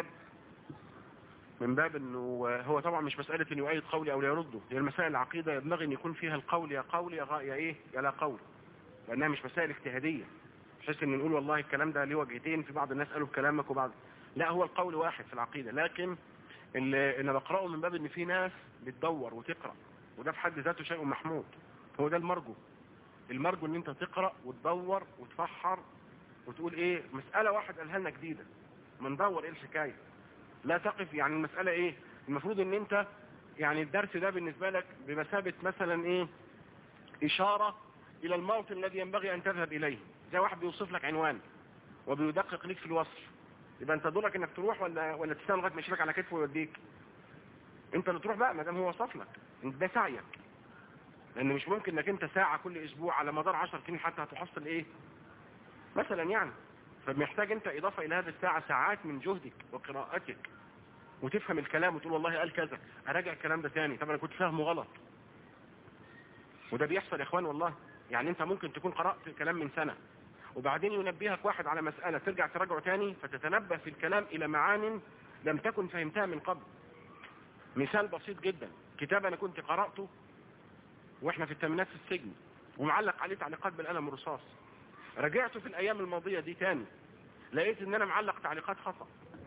باب أنه هو طبعا مش مسألة أن يؤيد قولي أو لا يرده، هي المسائل العقيدة يبنغي أن يكون فيها القول يا قول يا لا قول، لأنها مش مسائل اجتهادية بحيث أن نقول والله الكلام ده ليه وجهتين، في بعض الناس قالوا بكلامك وبعض لا، هو القول واحد في العقيدة. لكن اللي أنا بقرأه من باب أن في ناس بتدور وتقرأ، وده في حد ذاته شيء محمود. هو ده المرجو ان انت تقرأ وتدور وتفحر وتقول ايه مسألة واحد قالها لنا جديدة، ما ندور ايه الحكاية، لا تقف. يعني المسألة ايه المفروض ان انت يعني الدرس ده بالنسبة لك بمثابة مثلا ايه اشارة الى الموطن الذي ينبغي ان تذهب اليه، زي واحد بيوصف لك عنوان وبيدقق ليك في الوصف، يبقى انت دورك انك تروح ولا تستنى لغايه ما يشيلك على كتفه ويوديك؟ انت اللي تروح بقى ما دام هو وصف لك، ده سعيك. لان مش ممكن انك انت ساعة كل اسبوع على مدار 10 سنين حتى هتحصل ايه مثلا يعني. فمحتاج انت اضافة الى هذه الساعة ساعات من جهدك وقراءتك وتفهم الكلام وتقول والله قال كذا، اراجع الكلام ده تاني، طب انا كنت فاهمه غلط. وده بيحصل يا اخوان والله. يعني انت ممكن تكون قرأت كلام من سنة وبعدين ينبهك واحد على مسألة ترجع تراجعه تاني فتتنبه في الكلام الى معان لم تكن فهمتها من قبل. مثال بسيط جدا، كتاب انا كنت قرأته واحنا في الثمانينات في السجن ومعلق عليه تعليقات بالقلم الرصاص، رجعته في الايام الماضية دي تاني لقيت ان انا معلق تعليقات خطأ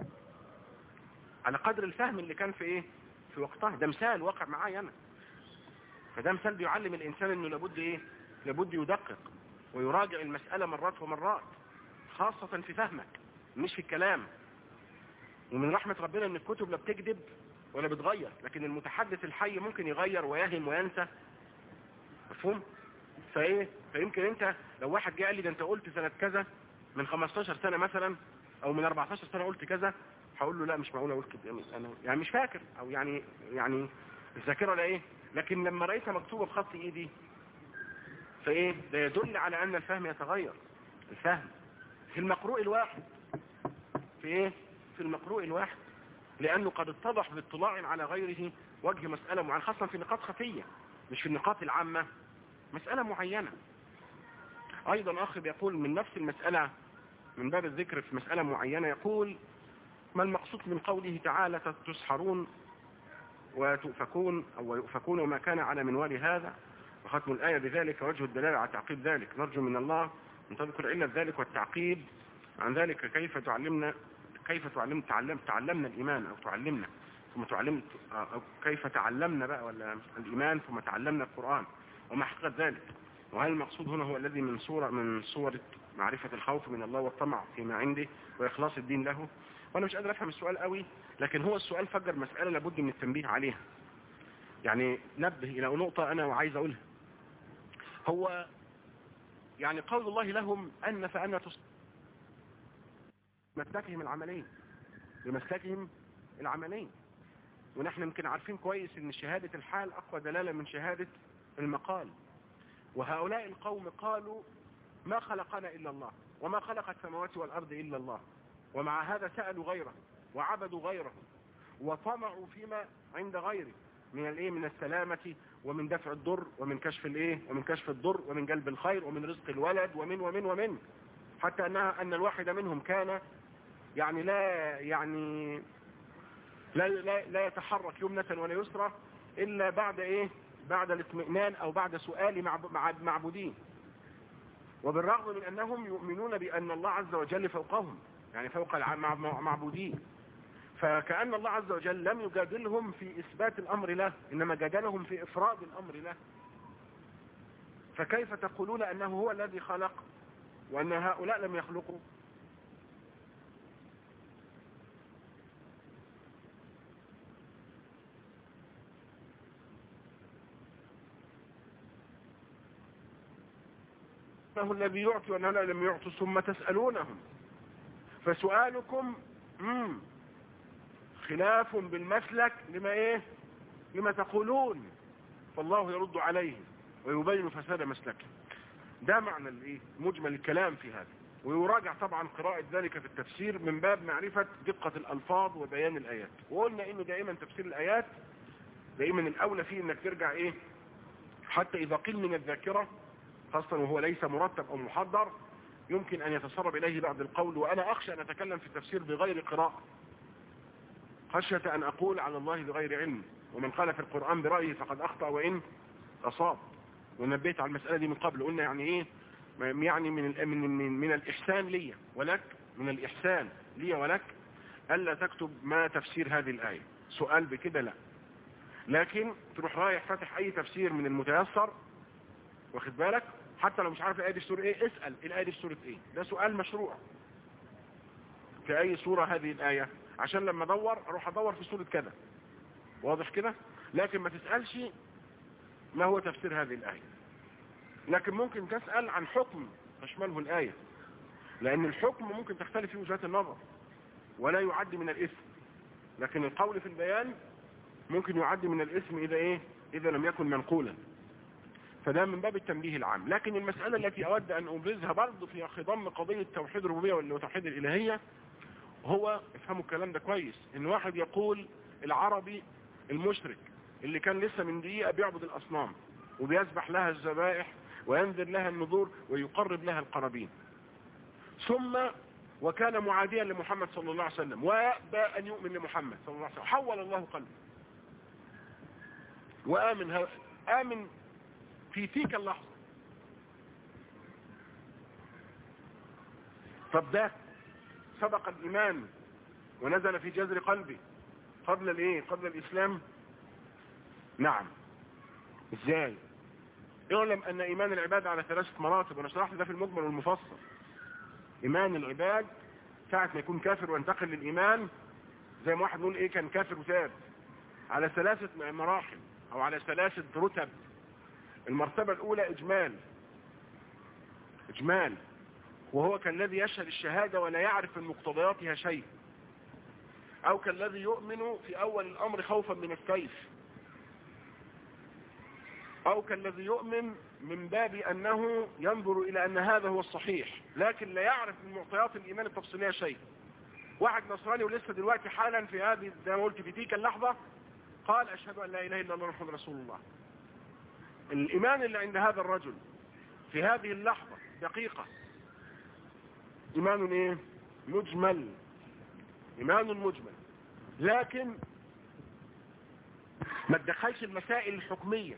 على قدر الفهم اللي كان في ايه في وقتها. ده مثال واقع معايا انا، فده مثال بيعلم الانسان انه لابد يدقق ويراجع المسألة مرات ومرات، خاصة في فهمك مش في الكلام. ومن رحمة ربنا ان الكتب لا بتكذب ولا بتغير، لكن المتحدث الحي ممكن يغير ويهم وينسى. مفهوم؟ فيمكن انت لو واحد جاء لي ده انت قلت سنة كذا من 15 سنة مثلا او من 14 سنة قلت كذا، هقول له لا مش معقول اقول كده، انا يعني مش فاكر او يعني الذاكرة لا ايه. لكن لما رأيتها مكتوبة بخط ايدي ده يدل على ان الفهم يتغير. الفهم في المقروء الواحد في المقروء الواحد، لانه قد اتضح باطلاع على غيره وجه مسألة معينة، خاصة في نقاط خفية مش في النقاط العامة، مسألة معينة. ايضا اخي بيقول من نفس المسألة من باب الذكر في مسألة معينة، يقول ما المقصود من قوله تعالى تسحرون وتؤفكون أو يؤفكون وما كان على منوال هذا، وختم الآية بذلك وجه الدلالة على تعقيب ذلك. نرجو من الله أن تذكر علة ذلك والتعقيب عن ذلك، كيف تعلمنا الإيمان أو تعلمنا ثم تعلمت، أو كيف تعلمنا بقى ولا الإيمان ثم تعلمنا القرآن وما حقيقة ذلك. وهل المقصود هنا هو الذي من صورة معرفة الخوف من الله والطمع فيما عنده وإخلاص الدين له؟ وأنا مش قادر أفهم السؤال قوي، لكن هو السؤال فجر مسألة لابد من التنبيه عليها. يعني نبه إلى نقطة أنا وعايز أقولها، هو يعني قول الله لهم أن فأنا بمسلكهم العملين. ونحن يمكن عارفين كويس ان شهادة الحال اقوى دلالة من شهادة المقال. وهؤلاء القوم قالوا ما خلقنا الا الله وما خلق السماوات والأرض إلا الله، ومع هذا سألوا غيره وعبدوا غيره وطمعوا فيما عند غيره من الايه، من السلامة ومن دفع الضر ومن كشف الايه، ومن كشف الضر ومن جلب الخير ومن رزق الولد ومن ومن ومن، حتى ان الواحد منهم كان يعني لا يتحرك يمنة ولا يسرى الا بعد ايه، بعد الاطمئنان او بعد سؤال معبودين، وبالرغم من انهم يؤمنون بان الله عز وجل فوقهم، يعني فوق المعبودين، فكأن الله عز وجل لم يجادلهم في إثبات الأمر له، إنما جادلهم في إفراد الأمر له. فكيف تقولون أنه هو الذي خلق وأن هؤلاء لم يخلقوا؟ أنه الذي يعطي وأنه لم يعطي ثم تسألونهم، فسؤالكم خلاف بالمسلك لما تقولون، فالله يرد عليه ويبين فساد مسلكه. ده معنى مجمل الكلام في هذا، ويراجع طبعا قراءة ذلك في التفسير من باب معرفة دقة الألفاظ وبيان الآيات. وقلنا إنه دائما تفسير الآيات دائما الأولى فيه إنك ترجع حتى إذا قل من الذاكرة، خاصة وهو ليس مرتب أو محضر، يمكن أن يتسرب إليه بعد القول. وأنا أخشى أن أتكلم في التفسير بغير قراءة، خشية أن أقول على الله بغير علم، ومن قال في القرآن برأيه فقد أخطأ وإن أصاب. ونبيت على المسألة دي من قبل، قلنا يعني يعني من الإحسان لي ولك، من الإحسان لي ولك ألا تكتب ما تفسير هذه الآية سؤال بكده، لا، لكن تروح رايح فاتح أي تفسير من المتيسر، واخد بالك، حتى لو مش عارف الآية دي في سورة إيه، اسأل الآية دي في سورة إيه، ده سؤال مشروع. في أي سورة هذه الآية، عشان لما أروح أدور في سورة كذا، واضح كده. لكن ما تسألش ما هو تفسير هذه الآية، لكن ممكن تسأل عن حكم تشمله الآية، لأن الحكم ممكن تختلف في وجهات النظر ولا يعد من الإثم، لكن القول في البيان ممكن يعد من الإثم إذا لم يكن منقولا. فده من باب التنبيه العام. لكن المسألة التي أود أن أبرزها برضه في خضم قضية توحيد الربوبية وتوحيد الإلهية، هو افهموا الكلام ده كويس، إن واحد يقول العربي المشرك اللي كان لسه من دقيقة بيعبد الأصنام وبيذبح لها الذبائح وينذر لها النذور ويقرب لها القرابين، ثم وكان معاديا لمحمد صلى الله عليه وسلم ويأبى أن يؤمن لمحمد صلى الله عليه وسلم، حول الله قلبه آمن في تلك اللحظة. طب ده سبق الإيمان ونزل في جذر قلبي قبل الإسلام؟ نعم. ازاي؟ اعلم أن إيمان العباد على 3 مراتب، وانا شرحت ده في المجمل والمفصل. إيمان العباد ساعة ما يكون كافر وينتقل للإيمان، زي ما واحد نقول كان كافر وتاب، على 3 مراحل أو على 3 رتب. المرتبة الأولى إجمال، وهو كالذي يشهد الشهادة ولا يعرف من مقتضياتها شيء، أو كالذي يؤمن في أول الأمر خوفا من السيف، أو كالذي يؤمن من باب أنه ينظر إلى أن هذا هو الصحيح لكن لا يعرف من معطيات الإيمان التفصيلية شيء. واحد نصراني ولسه دلوقتي حالا في هذه زي ما قلت في تلك اللحظة قال أشهد أن لا إله إلا الله محمد رسول الله. الإيمان اللي عند هذا الرجل في هذه اللحظة دقيقة إيمان مجمل، لكن ما تدخلش المسائل الحكمية،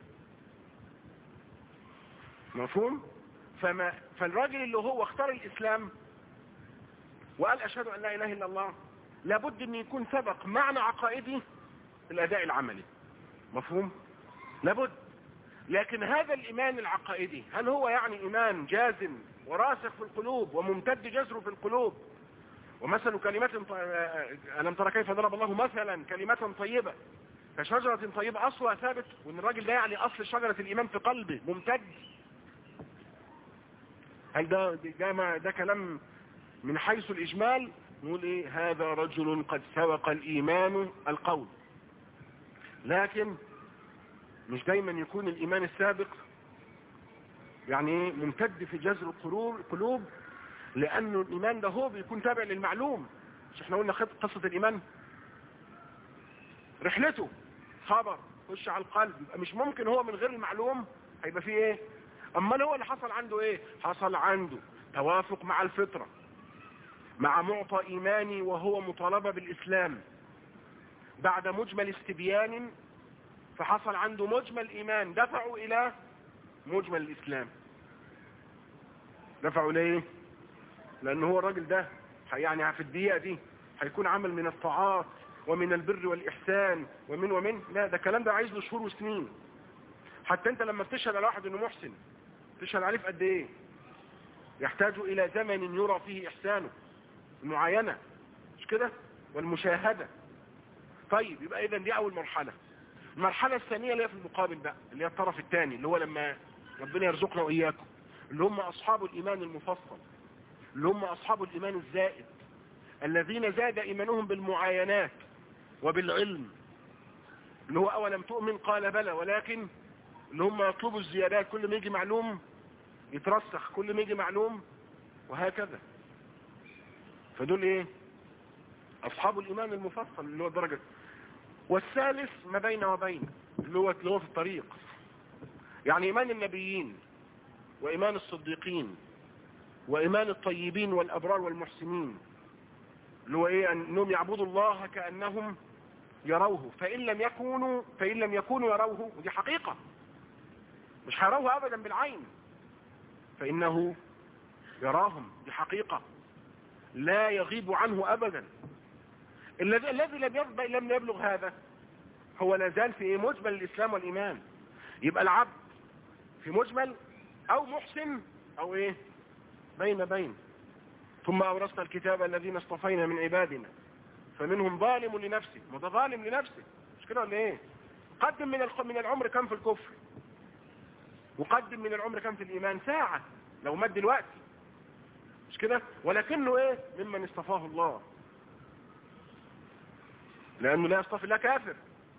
مفهوم؟ فالراجل اللي هو اختار الإسلام وقال أشهد أن لا إله إلا الله، لابد أن يكون سبق معنى عقائدي الأداء العملي، مفهوم؟ لابد. لكن هذا الإيمان العقائدي هل هو يعني إيمان جازم وراسخ في القلوب وممتد جذره في القلوب، ومثل كلمات ألم ترى كيف ضرب الله مثلا كلمة طيبة كشجرة طيبة أصلها ثابت، وإن الراجل ده يعني أصل شجرة الإيمان في قلبه ممتد؟ هل ده كلام من حيث الإجمال؟ نقول هذا رجل قد سبق الإيمان القول. لكن مش دايما يكون الإيمان السابق يعني ممتد في جذر القلوب لانه الايمان ده هو بيكون تابع للمعلوم. مش احنا قلنا قصة الايمان رحلته خبر خش على القلب، يبقى مش ممكن هو من غير المعلوم هيبقى فيه ايه. اما هو اللي حصل عنده ايه؟ حصل عنده توافق مع الفطرة، مع معطى ايماني وهو مطالبة بالاسلام بعد مجمل استبيان، فحصل عنده مجمل ايمان دفعوا الى مجمل الاسلام. دفعوا ليه؟ لان هو الراجل ده يعني في الدقيقة دي هيكون عمل من الطاعات ومن البر والإحسان ومن لا، ده الكلام ده عايز له شهور وسنين. حتى انت لما بتشهد على واحد انه محسن تشهد عليه في قد ايه؟ يحتاج الى زمن يرى فيه احسانه، المعاينة مش كده، والمشاهدة. طيب يبقى اذا دي اول مرحلة. المرحلة الثانية اللي هي في المقابل بقى، اللي هي الطرف الثاني، اللي هو لما ربنا يرزقنا واياكم، اللي هم اصحاب الايمان المفصل، اللي هم اصحاب الايمان الزائد، الذين زاد ايمانهم بالمعاينات وبالعلم، اللي هو اولم تؤمن قال بلى، ولكن اللي هم يطلبوا الزيادات، كل ما يجي معلوم يترسخ، كل ما يجي معلوم، وهكذا. فدول ايه؟ اصحاب الايمان المفصل اللي هو درجة. والثالث ما بين وبين اللي هو في الطريق، يعني ايمان النبيين وايمان الصديقين وايمان الطيبين والابرار والمحسنين، اللي هو ايه؟ انهم يعبدوا الله كأنهم يروه، فإن لم يكونوا يروه، ودي حقيقة مش هيروه ابدا بالعين، فإنه يراهم، دي حقيقة لا يغيب عنه ابدا. الذي لم يبلغ هذا هو لا زال في إيه؟ مجمل الاسلام والايمان. يبقى العبد في مجمل او محسن او ايه؟ بين. ثم اورثنا الكتاب الذين اصطفينا من عبادنا فمنهم ظالم لنفسه، متظالم لنفسه، مش كده ولا ايه؟ قدم من العمر كم في الكفر، وقدم من العمر كم في الايمان، ساعة لو مد الوقت، مش كده؟ ولكنه ايه؟ ممن اصطفاه الله، لانه لا يصطفي لا كافر،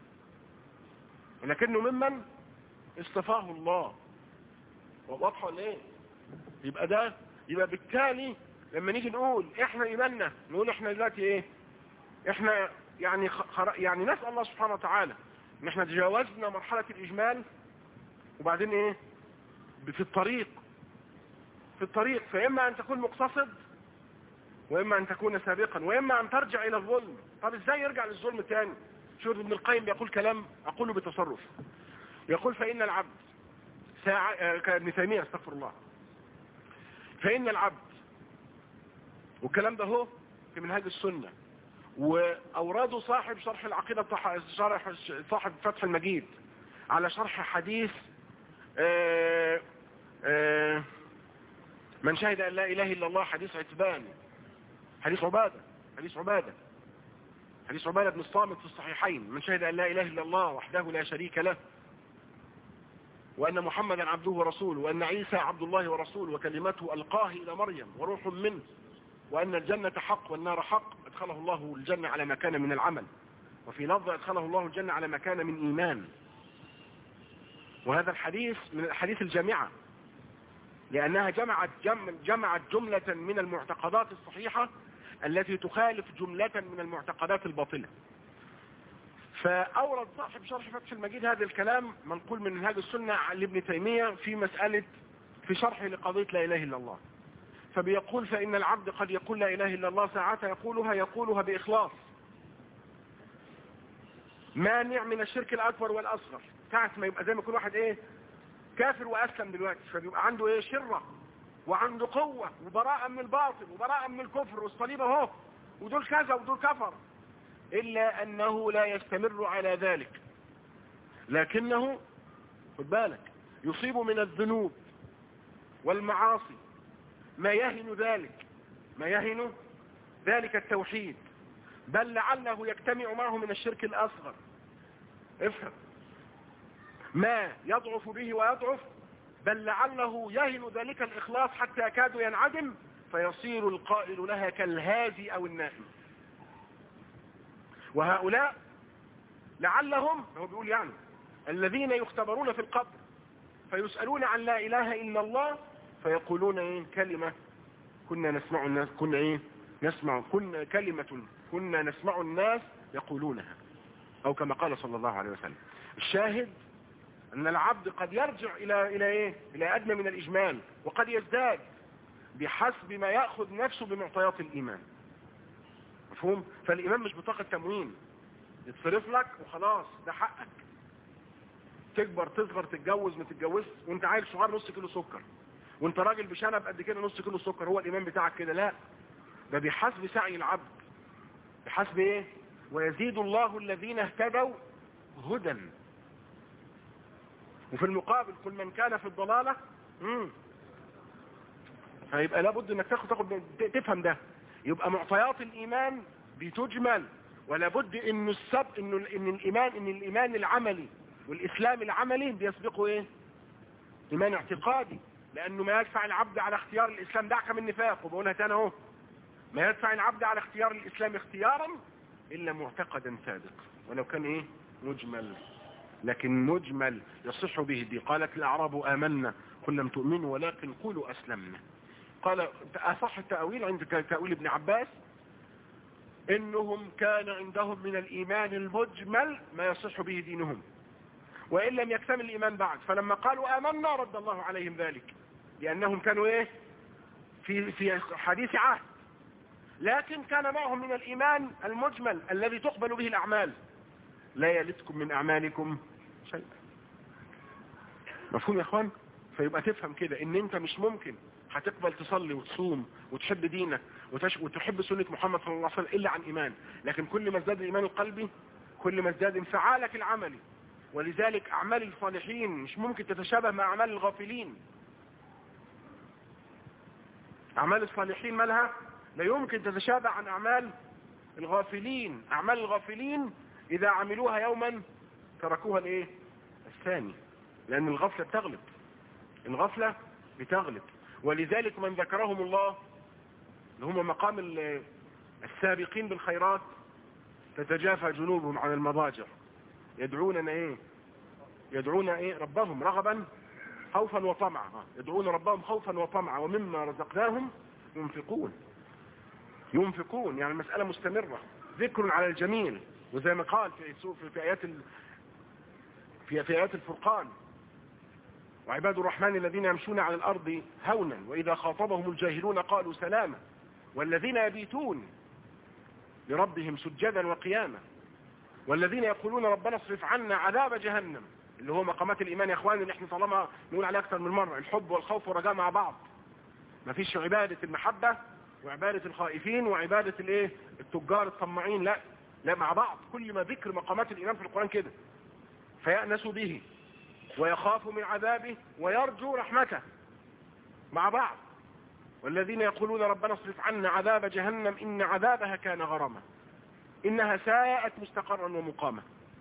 ولكنه ممن اصطفاه الله. واضح ولا ايه؟ يبقى بالتالي لما نيجي نقول احنا ايماننا، نقول احنا دلوقتي ايه؟ احنا يعني نسأل الله سبحانه وتعالى ان احنا تجاوزنا مرحلة الاجمال، وبعدين ايه؟ في الطريق فاما ان تكون مقتصد، واما ان تكون سابقا، واما ان ترجع الى الظلم. طب ازاي يرجع للظلم تاني؟ شوف ابن القيم بيقول كلام اقوله بتصرف، يقول فإن العبد كابن تيمية استغفر الله، فإن العبد، والكلام ده هو في منهاج السنة، وأوراده صاحب شرح العقيدة، صاحب فتح المجيد على شرح حديث من شهد أن لا إله إلا الله، حديث عتبان، حديث عبادة بن الصامت في الصحيحين، من شهد أن لا إله إلا الله وحده لا شريك له، وأن محمدا عبده ورسوله، وأن عيسى عبد الله ورسوله وكلمته ألقاه إلى مريم وروح منه، وأن الجنة حق والنار حق، أدخله الله الجنة على ما كان من العمل، وفي لفظ أدخله الله الجنة على ما كان من إيمان. وهذا الحديث من الحديث الجامعة، لأنها جمعت جملة من المعتقدات الصحيحة التي تخالف جملة من المعتقدات الباطلة. فأورد صاحب شرح فتح المجيد هذا الكلام منقول من منهاج السنة لابن تيمية في شرحه لقضية لا إله إلا الله، فبيقول فإن العبد قد يقول لا إله إلا الله ساعات يقولها بإخلاص، مانع من الشرك الأكبر والأصغر. ساعة ما يبقى زي ما يكون واحد إيه؟ كافر وأسلم دلوقتي، فبيبقى عنده إيه؟ شرة، وعنده قوة، وبراءة من الباطل، وبراءة من الكفر، والصليب اهو، ودول كذا ودول كفر، إلا أنه لا يستمر على ذلك، لكنه خد بالك يصيب من الذنوب والمعاصي ما يهن ذلك التوحيد، بل لعله يجتمع معه من الشرك الأصغر. افهم، ما يضعف به ويضعف، بل لعله يهن ذلك الإخلاص حتى يكاد ينعدم، فيصير القائل لها كالهادي أو النائم. وهؤلاء لعلهم، هو بيقول يعني الذين يختبرون في القبر فيسألون عن لا إله إلا الله، فيقولون إيه؟ كلمة كنا نسمع الناس، كنا ايه نسمع، كنا كلمة كنا نسمع الناس يقولونها، او كما قال صلى الله عليه وسلم. الشاهد ان العبد قد يرجع الى ايه، الى ادنى من الاجمال، وقد يزداد بحسب ما يأخذ نفسه بمعطيات الايمان. مفهوم؟ فالايمان مش بطاقة تموين يتصرف لك وخلاص ده حقك، تكبر تصغر تتجوز ما تتجوز وانت عيل صغير نص كيلو سكر، وانت راجل بشنب قد كده نص كيلو سكر، هو الايمان بتاعك كده؟ لا، ده بحسب سعي العبد، بحسب ايه؟ ويزيد الله الذين اهتدوا هدى. وفي المقابل كل من كان في الضلالة فيبقى لابد انك تفهم ده. يبقى معطيات الايمان بتجمل، ولا بد انه ان الايمان العملي والاسلام العملي بيسبقه ايه؟ ايمان اعتقادي، لانه ما يدفع العبد على اختيار الاسلام، دعك من النفاق، وبقولها تاني اهو، ما يدفع العبد على اختيار الاسلام اختيارا الا معتقدا صادق ولو كان ايه؟ مجمل. لكن مجمل يصح به دي. قالت الاعراب امنا قل لم تؤمنوا ولكن قولوا اسلمنا. قال اصح التأويل عند تأويل ابن عباس انهم كان عندهم من الايمان المجمل ما يصح به دينهم، وان لم يكتمل الايمان بعد، فلما قالوا امنا رد الله عليهم ذلك، لانهم كانوا ايه؟ في حديث عهد، لكن كان معهم من الايمان المجمل الذي تقبل به الاعمال، لا يلدكم من اعمالكم شيء. مفهوم يا اخوان؟ فيبقى تفهم كده ان انت مش ممكن هتقبل تصلي وتصوم وتحب دينك وتحب سنة محمد صلى الله عليه وسلم الا عن ايمان، لكن كل ما ازداد الايمان القلبي كل ما ازداد انفعالك العملي. ولذلك اعمال الصالحين مش ممكن تتشابه مع اعمال الغافلين. اعمال الصالحين مالها؟ لا يمكن تتشابه عن اعمال الغافلين. اعمال الغافلين اذا عملوها يوما تركوها الايه؟ الثاني، لان الغفلة بتغلب، الغفلة بتغلب. ولذلك من ذكرهم الله اللي هم مقام السابقين بالخيرات تتجافى جنوبهم عن المضاجع يدعون ايه؟ يدعون ايه؟ ربهم رغبا خوفا وطمعا، يدعون ربهم خوفا وطمعا ومما رزقناهم ينفقون. يعني المسألة مستمرة، ذكر على الجميل. وزي ما قال في آيات الفرقان: وعباد الرحمن الذين يمشون على الأرض هونا وإذا خاطبهم الجاهلون قالوا سلاما والذين يبيتون لربهم سجدا وقياما والذين يقولون ربنا اصرف عنا عذاب جهنم، اللي هو مقامات الإيمان يا اخواني، اللي احنا طالما نقول عليه أكثر من مرة، الحب والخوف والرجاء مع بعض. ما فيش عبادة المحبة وعبادة الخائفين وعبادة الايه؟ التجار الطماعين، لا مع بعض. كل ما ذكر مقامات الإيمان في القرآن كده، فيأنس به ويخاف من عذابه ويرجو رحمته مع بعض. والذين يقولون ربنا اصرف عنا عذاب جهنم إن عذابها كان غراما إنها ساءت مستقرا ومقاما.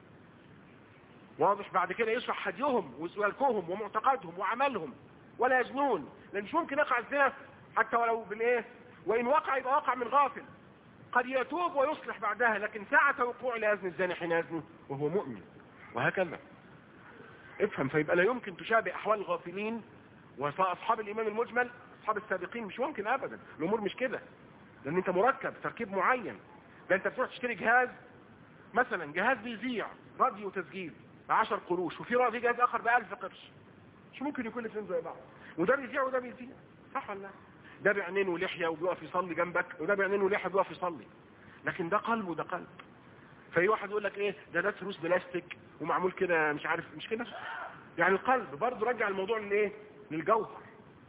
واضح؟ بعد كده يشرح هديهم وسلوكهم ومعتقدهم وعملهم، ولا يزنون، لأن مش ممكن يقع الزنا حتى ولو بالايه، وإن وقع يبقى وقع من غافل، قد يتوب ويصلح بعدها، لكن ساعة وقوع لا يزني الزاني حين يزني وهو مؤمن، وهكذا. افهم. فيبقى لا يمكن تشابه احوال الغافلين واصحاب الايمان المجمل اصحاب السابقين، مش ممكن ابدا. الامور مش كده، لان انت مركب تركيب معين. ده انت بتروح تشتري جهاز مثلا، جهاز بيذيع راديو تسجيل ب10 قروش، وفي راديو جهاز اخر ب1000 قرش، مش ممكن يكون الاثنين زي بعض، وده بيذيع وده بيذيع، صح ولا لا؟ ده بعينين ولحيه وبيقف يصلي جنبك، وده بعينين ولحيه بيقف يصلي، لكن ده قلب وده قلب. فاي واحد يقول لك ايه ده تروس بلاستيك ومعمول كده، مش عارف، مش كده يعني. القلب برضه رجع الموضوع للايه؟ للجوهر.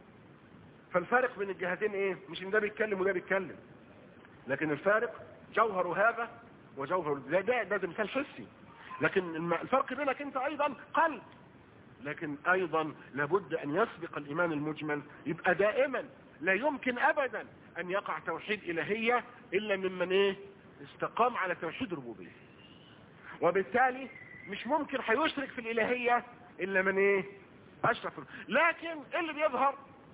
فالفارق بين الجهتين ايه؟ مش ان ده بيتكلم وده بيتكلم، لكن الفارق جوهر هذا وجوهر ده مثال حسي، لكن الفرق بينك انت ايضا قلب. لكن ايضا لابد ان يسبق الايمان المجمل. يبقى دائما لا يمكن ابدا ان يقع توحيد الهية الا ممن ايه؟ استقام على توحيد الربوبية. وبالتالي مش ممكن هيشرك في الالهية الا من ايه؟ اشرف. لكن اللي بيظهر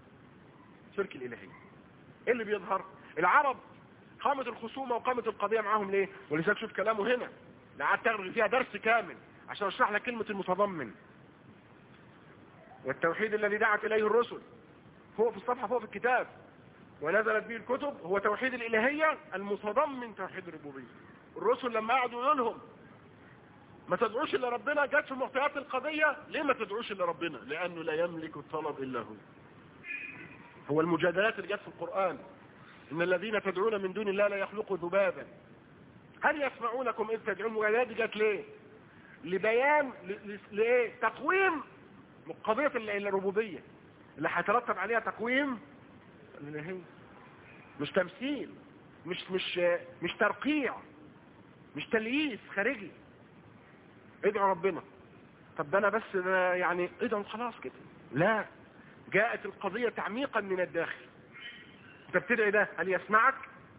شرك الالهية، اللي بيظهر العرب قامت الخصومة وقامت القضية معاهم ليه؟ ولذلك شوف كلامه هنا، لقعدت تغرق فيها درس كامل عشان اشرح لك كلمة المتضمن. والتوحيد الذي دعت اليه الرسل فوق في الصفحة، فوق في الكتاب، ونزلت به الكتب هو توحيد الإلهية المتضمن توحيد الربوبية. الرسل لما قعدوا يقولوا لهم ما تدعوش إلا ربنا، جت في معطيات القضية ليه ما تدعوش إلا ربنا؟ لأنه لا يملك الطلب إلا هو. هو المجادلات اللي جت في القرآن إن الذين تدعون من دون الله لا يخلقوا ذبابا هل يسمعونكم إذ تدعون، المجادلات دي جت ليه؟ لبيان لإيه؟ تقويم قضية الربوبية اللي هيترتب عليها تقويم الإلهية، مش تمثيل، مش ترقيع، مش تلييس خارجي. ادعوا ربنا، طب ده انا بس يعني ادعوا خلاص كده، لا، جاءت القضية تعميقا من الداخل. انت بتدعي ده هل يسمعك؟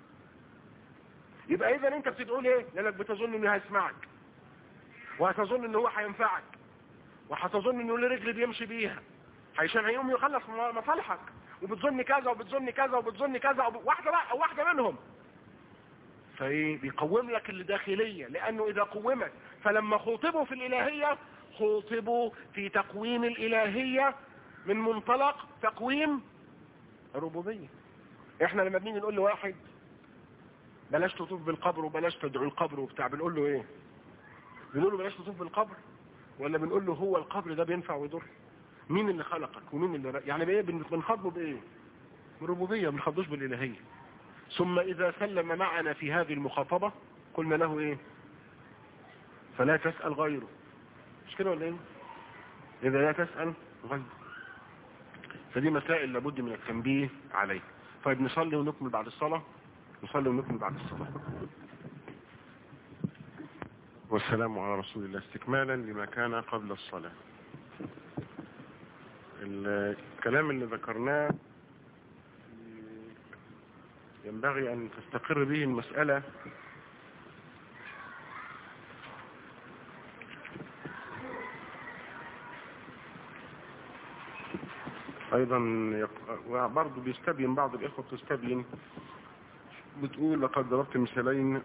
يبقى اذا انت بتدعو ليه؟ لانك بتظن انه هيسمعك، وهتظن انه هو هينفعك، وهتظن انه له رجل بيمشي بيها عشان هيقوم يخلص مصالحك، وبتظن كذا وبتظن كذا وبتظن كذا واحده بقى او واحده منهم. فايه بيقوم لك الداخليه، لانه اذا قومت فلما خوطبوا في الالهيه خوطبوا في تقويم الالهيه من منطلق تقويم الربوبيه. احنا لما بنيجي نقول لواحد بلاش تطوف بالقبر وبلاش تدعو القبر وبتاع، بنقول له ايه؟ بنقول له بلاش تطوف بالقبر، ولا بنقول له هو القبر ده بينفع ويضر؟ مين اللي خلقك ومين اللي يعني بايه؟ بنخاطبه بايه؟ بالربوبيه، ما بنخاطبوش بالالهيه. ثم اذا سلم معنا في هذه المخاطبه قلنا له ايه؟ فلا تسأل غيره، مش كده ولا ايه؟ اذا لا تسأل غيره. فدي مسائل لابد من التنبيه عليها. طيب نصلي ونكمل بعد الصلاة. نصلي ونكمل بعد الصلاة. والسلام على رسول الله استكمالا لما كان قبل الصلاة. الكلام اللي ذكرناه ينبغي أن تستقر به المسألة أيضا. وبرضه بيستبين بعض الإخوة، تستبين بتقول لقد ضربت مثالين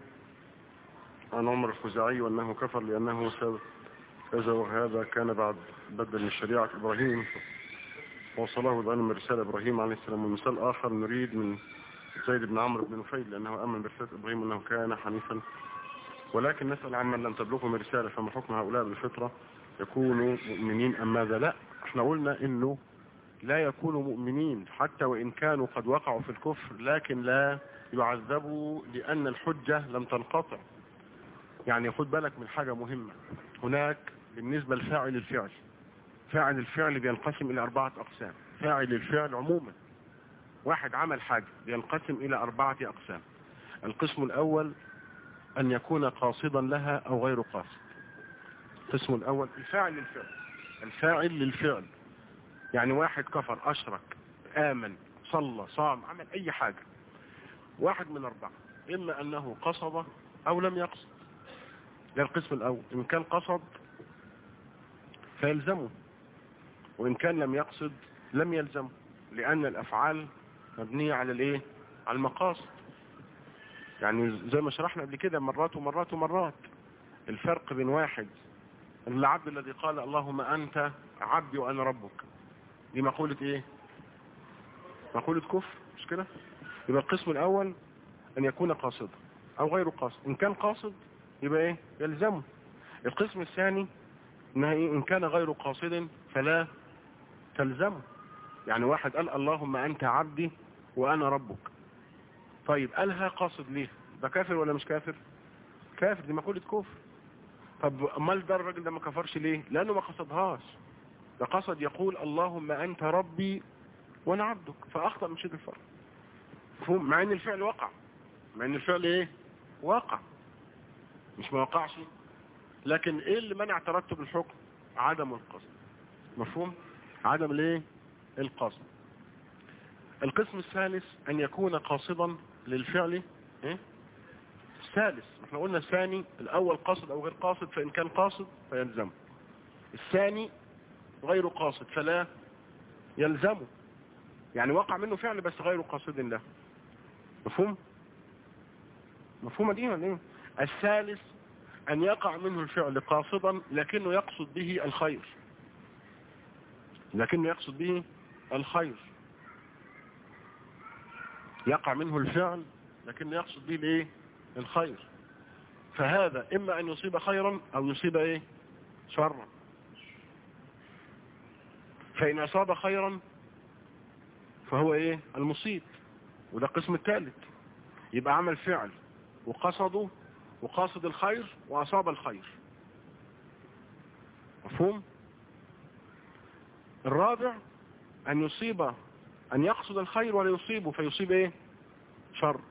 عن عمر الخزاعي وأنه كفر لأنه كذا، وهذا كان بعد بدل من شريعة إبراهيم وصله الآن من رسالة إبراهيم عليه السلام. ومثال آخر نريد من زيد بن عمرو بن نفيل لأنه آمن برسالة إبراهيم أنه كان حنيفا، ولكن نسأل عمن لم تبلغهم رسالة فما حكم هؤلاء بالفطرة، يكونوا مؤمنين أم ماذا؟ لا، احنا قلنا إنه لا يكونوا مؤمنين حتى وإن كانوا قد وقعوا في الكفر، لكن لا يعذبوا لأن الحجة لم تنقطع. يعني خد بالك من حاجة مهمة هناك بالنسبة لفاعل الفعل. فاعل الفعل بينقسم إلى 4 أقسام. فاعل الفعل عموما واحد عمل حاجة بينقسم إلى 4 أقسام. القسم الأول أن يكون قاصدا لها أو غير قاصد. القسم الأول الفاعل للفعل. الفاعل للفعل يعني واحد كفر، أشرك، آمن، صلى، صام، عمل أي حاجة، واحد من 4، إما أنه قصد أو لم يقصد. ده القسم الأول. إن كان قصد فيلزمه، وإن كان لم يقصد لم يلزمه، لأن الأفعال مبنية على الإيه؟ على المقاصد. يعني زي ما شرحنا قبل كده مرات ومرات ومرات. الفرق بين واحد العبد الذي قال اللهم أنت عبدي وأنا ربك، دي مقولة إيه؟ مقولة كفر، مش كده؟ يبقى القسم الأول أن يكون قاصدا أو غير قاصد. إن كان قاصد يبقى إيه؟ يلزمه. القسم الثاني إن كان غير قاصد فلا تلزمه. يعني واحد قال اللهم أنت عبدي وأنا ربك، طيب قالها قاصد ليه؟ ده كافر ولا مش كافر؟ كافر، دي مقولة كفر. طب امال ده الراجل ده ما كفرش ليه؟ لأنه ما قصدهاش، ده قصد يقول اللهم أنت ربي وأنا عبدك، فأخطأ من شدة الفرق. مع ان الفعل وقع، مع ان الفعل ايه؟ وقع، مش ما وقعش، لكن ايه اللي منع ترتب الحكم؟ عدم القصد. مفهوم؟ عدم الايه؟ القصد. القسم الثالث ان يكون قاصدا للفعل. ايه؟ الثالث احنا قلنا الثاني، الاول قاصد او غير قاصد، فان كان قاصد فيلزمه. الثاني غير قاصد فلا يلزمه، يعني وقع منه فعل بس غير قاصد له. مفهوم؟ مفهومة دي ولا ايه؟ الثالث ان يقع منه الفعل قاصدا لكنه يقصد به الخير، لكنه يقصد به الخير. يقع منه الفعل لكن يقصد به الايه الخير، فهذا اما ان يصيب خيرا او يصيب ايه شرا. فان اصاب خيرا فهو ايه المصيب، وده القسم الثالث. يبقى عمل فعل وقصده وقاصد الخير واصاب الخير. مفهوم؟ الرابع ان يصيب، ان يقصد الخير ولا يصيبه فيصيب ايه شر.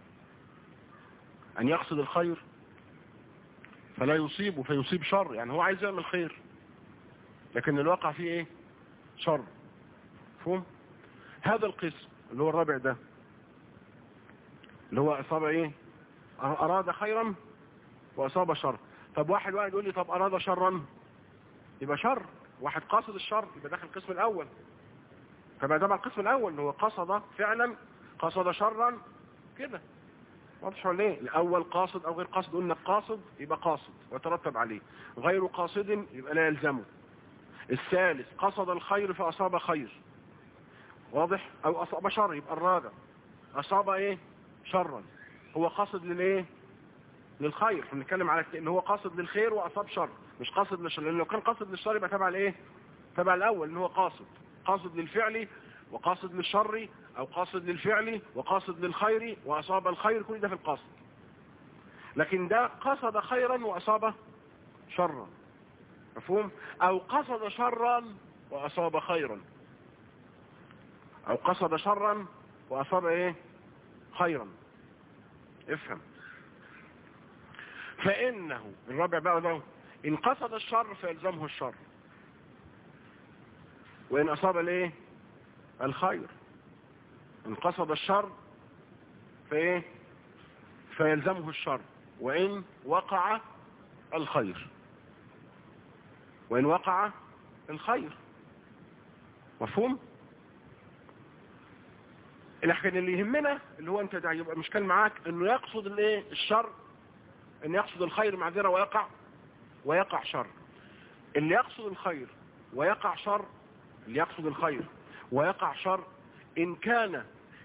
ان يقصد الخير فلا يصيبه فيصيب شر، يعني هو عايز يعمل خير لكن الواقع فيه ايه شر. مفهوم؟ هذا القسم اللي هو الرابع ده اللي هو اصاب ايه اراد خيرا واصاب شر. طب واحد يقول لي طب اراد شرا يبقى شر، واحد قاصد الشر يبقى داخل القسم الاول. فبقى ده القسم الاول اللي هو قصد فعلا قصد شرا كده. واضح ولا ايه؟ الاول قاصد او غير قاصد، قلنا قاصد يبقى قاصد وترتب عليه، غير قاصد يبقى لا يلزمه. الثالث قصد الخير فاصاب خير، واضح، او اصاب شر يبقى الرابع اصاب ايه شرا، هو قاصد للايه للخير. احنا بنتكلم على اللي هو قاصد للخير واصاب شر، مش قاصد للشر، لان لو كان قاصد للشر يبقى تبع الايه تبع الاول اللي هو قاصد للفعل وقاصد للشر، او قاصد للفعل وقاصد للخير واصاب الخير، كل ده في القاصد. لكن ده قصد خيرا واصاب شرا. مفهوم؟ او قصد شرا واصاب خيرا، او قصد شرا واصاب ايه خيرا. افهم. فانه الرابع بقى ده ان قصد الشر فيلزمه الشر، وان اصاب الايه الخير. ان قصد الشر فايه فيلزمه الشر، وان وقع الخير، وان وقع الخير. مفهوم؟ لكن اللي يهمنا اللي هو انت ده يبقى مشكل معاك انه يقصد الايه الشر، ان يقصد الخير معذره ويقع شر. اللي يقصد الخير ويقع شر، اللي يقصد الخير ويقع شر ان كان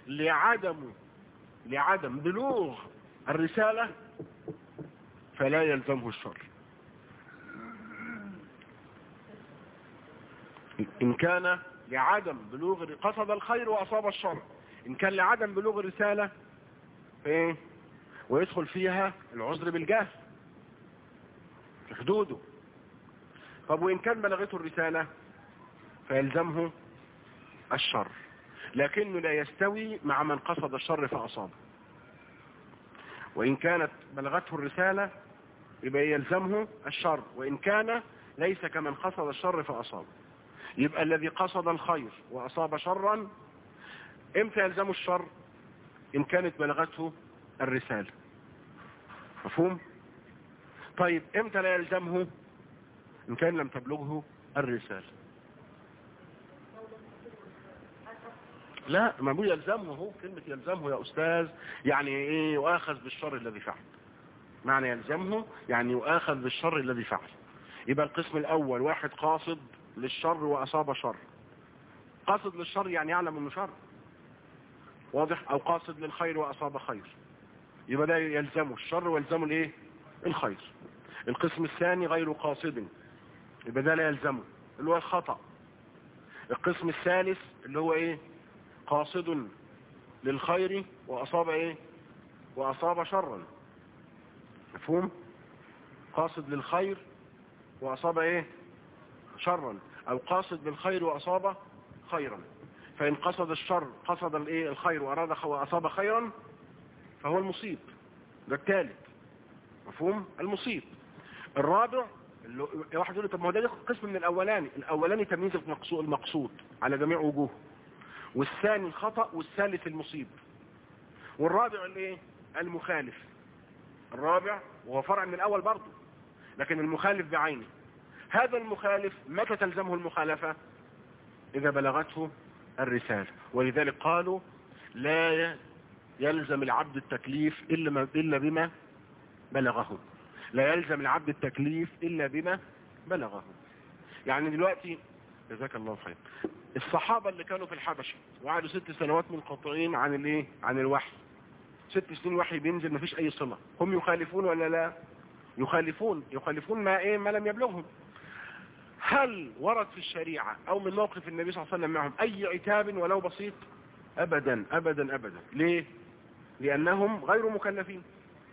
لعدم بلوغ الرسالة فلا يلزمه الشر. ان كان لعدم بلوغ، قصد الخير واصاب الشر، ان كان لعدم بلوغ الرسالة ايه ويدخل فيها العذر بالجهل في حدوده. طب وان كان بلغته الرسالة فيلزمه الشر، لكنه لا يستوي مع من قصد الشر فأصابه. وإن كانت بلغته الرسالة يبقى يلزمه الشر، وإن كان ليس كمن قصد الشر فأصابه. يبقى الذي قصد الخير وأصاب شرا امتى يلزمه الشر؟ إن كانت بلغته الرسالة. مفهوم؟ طيب امتى لا يلزمه؟ إن كان لم تبلغه الرسالة. لا، ما بو يلزمه، هو كلمة يلزمه يا أستاذ يعني إيه؟ يؤاخذ بالشر الذي فعل. معنى يلزمه يعني يؤاخذ بالشر الذي فعل. يبقى القسم الأول واحد قاصد للشر وأصاب شر. قاصد للشر يعني يعلم انه شر، واضح، أو قاصد للخير وأصاب خير، يبقى ده يلزمه الشر ويلزمه الايه الخير. القسم الثاني غير قاصد، يبقى ده لا يلزمه اللي هو الخطأ. القسم الثالث اللي هو ايه قاصد للخير واصاب ايه واصاب شرا. مفهوم؟ قاصد للخير واصاب ايه شرا، او قاصد للخير واصاب خيرا. فان قصد الشر قصد الايه الخير واراد واصاب خيرا فهو المصيب، ده الثالث. مفهوم؟ المصيب. الرابع واحد يقول لي طب ما هو ده قسم من الاولاني تمييز المقصود على جميع وجوه، والثاني الخطأ، والثالث المصيب، والرابع الايه المخالف. الرابع وهو فرع من الاول برضه، لكن المخالف بعينه. هذا المخالف متى تلزمه المخالفة؟ اذا بلغته الرسالة. ولذلك قالوا لا يلزم العبد التكليف الا بما بلغه. لا يلزم العبد التكليف الا بما بلغه. يعني دلوقتي جزاك الله خير. الصحابة اللي كانوا في الحبشة وقعدوا 6 سنوات منقطعين عن الايه، عن الوحي، 6 سنين وحي بينزل مفيش اي صلة، هم يخالفون ولا لا؟ يخالفون ما ايه، ما لم يبلغهم. هل ورد في الشريعة او من موقف النبي صلى الله عليه وسلم معهم اي عتاب ولو بسيط؟ ابدا ابدا ابدا. ليه؟ لانهم غير مكلفين،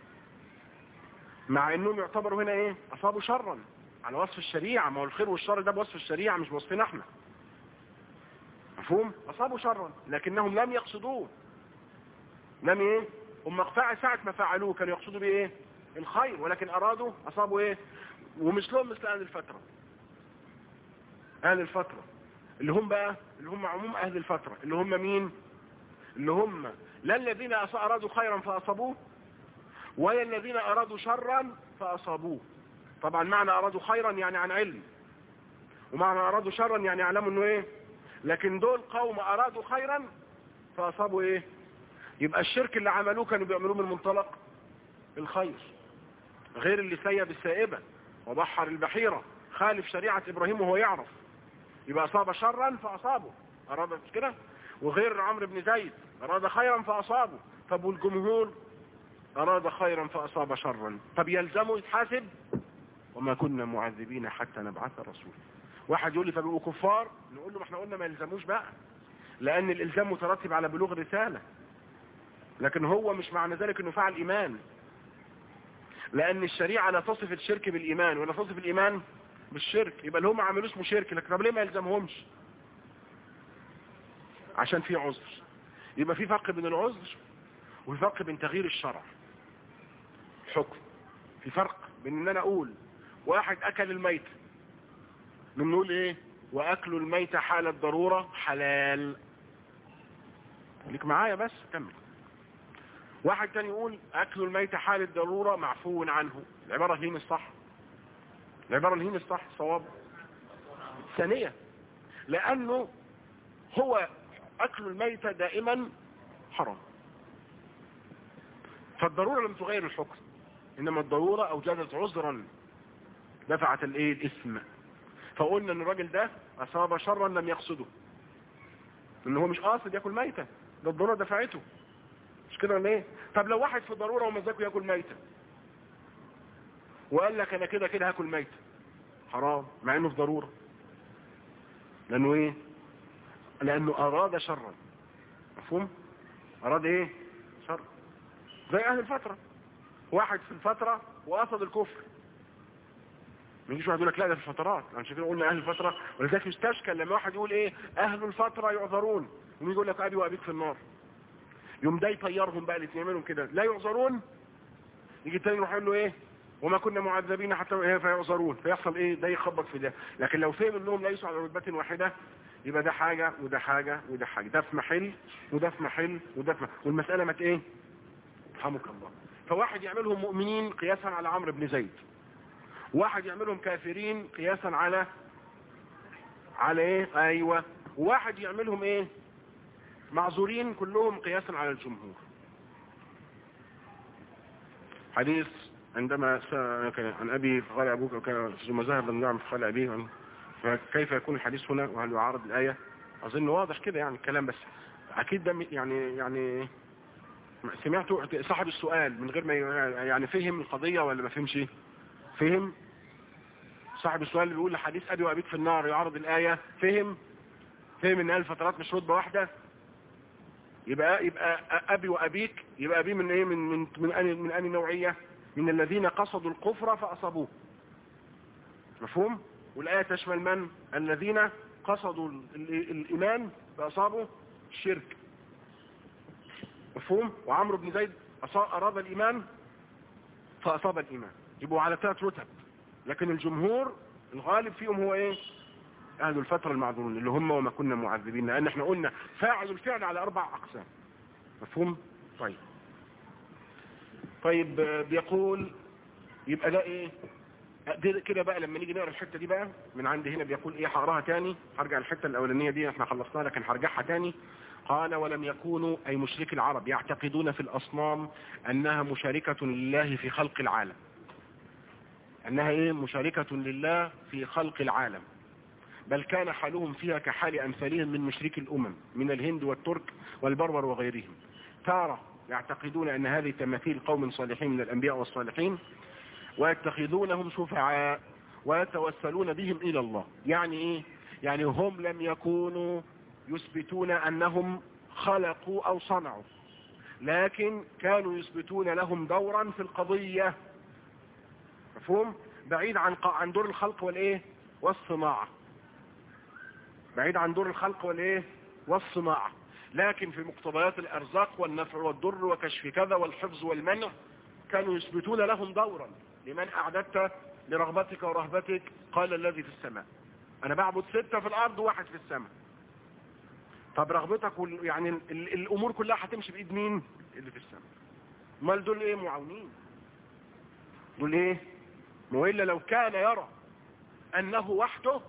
مع انهم يعتبروا هنا ايه، اصابوا شرا على وصف الشريعة. ما هو الخير والشر ده بوصف الشريعة مش بوصفنا احنا، مفهوم؟ اصابوا شرا لكنهم لم يقصدوه، لم ايه، هم ساعة ما فعلوه كانوا يقصدوا بايه، الخير، ولكن ارادوا اصابوا ايه. ومثلهم مثل اهل الفترة، اهل الفترة اللي هم بقى، اللي هم عموم اهل الفترة، اللي هم مين؟ اللي هم لا الذين ارادوا خيرا فاصابوه ولا الذين ارادوا شرا فاصابوه. طبعا معنى ارادوا خيرا يعني عن علم، ومعنى ارادوا شرا يعني يعلموا انه ايه. لكن دول قوم ارادوا خيرا فاصابوا ايه. يبقى الشرك اللي عملوه كانوا بيعملوه من منطلق الخير، غير اللي سيب السائبة وبحر البحيرة خالف شريعة ابراهيم وهو يعرف، يبقى اصاب شرا فاصابه، اراد كده. وغير عمرو بن زيد اراد خيرا فاصابه. طب والجمهور اراد خيرا فاصاب شرا، طب يلزمه يتحاسب؟ وما كنا معذبين حتى نبعث رسولا. واحد يقول لي طب يبقوا كفار، نقول له ما احنا قلنا ما يلزموش بقى، لان الالزام مترتب على بلوغ الرسالة، لكن هو مش معنى ذلك انه فعل ايمان، لان الشريعة لا تصف الشرك بالايمان ولا تصف الايمان بالشرك. يبقى اللي هم عملوه اسمه شرك، لكن طب ليه ما يلزمهمش؟ عشان في عذر. يبقى في فرق بين العذر وفي فرق بين تغيير الشرع حكم. في فرق بين ان انا اقول واحد اكل الميت، نقول ايه، واكل الميت حال الضرورة حلال. ليك معايا بس كمل. واحد تاني يقول اكل الميت حال الضرورة معفو عنه. العبارة الهين الصح، العبارة الهين الصح صواب ثانية، لانه هو اكل الميت دائما حرام، فالضرورة لم تغير الحكم، انما الضرورة اوجدت عذرا دفعت الايه، الاسم. فقلنا ان الراجل ده اصاب شرا لم يقصده، ان هو مش قاصد ياكل ميتة، ده الضرورة دفعته، مش كده ولا ايه؟ طب لو واحد في ضرورة ومزاجه ياكل ميتة وقال لك انا كده كده هاكل ميتة، حرام مع انه في ضرورة، لانه ايه، لانه اراد شرا. مفهوم؟ اراد ايه، شر. زي اهل الفترة، واحد في الفترة وقصد الكفر، ما يجيش واحد يقول لك لا ده في الفترات، انا شايفين قلنا اهل الفترة. ولذلك يستشكل لما واحد يقول ايه اهل الفترة يعذرون، ويجي يقول لك ابي وابيك في النار، يوم ده يطيرهم بقى الاثنين منهم كده لا يعذرون، يجي التاني يروح يقول له ايه وما كنا معذبين حتى ايه فيعذرون، فيحصل ايه، ده يخبط في ده. لكن لو فهم انهم ليسوا على رتبة واحدة يبقى ده حاجة وده حاجة وده حاجة، ده في محل وده في محل وده في محل، والمسألة مت ايه، رحمك الله. فواحد يعملهم مؤمنين قياسا على عمرو بن زيد، واحد يعملهم كافرين قياسا على ايه، ايوه، وواحد يعملهم ايه معذورين كلهم قياسا على الجمهور. حديث عندما سأل عن أبي فقال أبوك وكان ثم ذهب النعم فقال أبيه، فكيف يكون الحديث هنا وهل يعارض الآية؟ أظن واضح كده يعني الكلام، بس أكيد ده يعني سمعته صاحب السؤال من غير ما يعني فهم القضية ولا ما فهمش؟ فهم صاحب السؤال اللي بيقول حديث أبي وأبيك في النار يعارض الآية، فهم إن الفترات مش رتبة واحدة. يبقى أبي وأبيك، يبقى أبي من إيه، من أي نوعية؟ من الذين قصدوا الكفر فأصابوه. مفهوم؟ والآية تشمل من؟ الذين قصدوا الإيمان فأصابوا الشرك. مفهوم؟ وعمرو بن زيد أراد الإيمان فأصاب الإيمان. يبقوا على 3 رتب، لكن الجمهور الغالب فيهم هو إيه؟ أهل الفترة المعذورون اللي هم وما كنا معذبين، لأن احنا قلنا فاعل الفعل على 4 أقسام. مفهوم؟ طيب بيقول يبقى ده ايه كده بقى. لما نيجي نقرا الحته دي بقى من عندي هنا بيقول ايه، هقراها تاني، هرجع الحته الاولانيه دي احنا خلصناها لكن هرجعها تاني. قال ولم يكونوا اي مشركي العرب يعتقدون في الاصنام انها مشاركه لله في خلق العالم، انها ايه، مشاركه لله في خلق العالم، بل كان حالهم فيها كحال أمثالهم من مشركي الأمم من الهند والترك والبربر وغيرهم. تارة يعتقدون أن هذه تماثيل قوم صالحين من الأنبياء والصالحين ويتخذونهم شفعاء ويتوسلون بهم إلى الله. يعني إيه؟ يعني هم لم يكونوا يثبتون أنهم خلقوا أو صنعوا، لكن كانوا يثبتون لهم دورا في القضية، مفهوم؟ بعيد عن دور الخلق والإيه والصناعة، بعيد عن دور الخلق والإيه والصناعة، لكن في مقتضيات الأرزاق والنفع والضر وكشف كذا والحفظ والمنع كانوا يثبتون لهم دورا. لمن أعددت لرغبتك ورهبتك؟ قال الذي في السماء. أنا بعبد 6 في الأرض و1 في السماء. طب رغبتك يعني الأمور كلها هتمشي بإيد مين؟ اللي في السماء. مال دول إيه؟ معاونين. دول إيه؟ وإلا لو كان يرى أنه وحده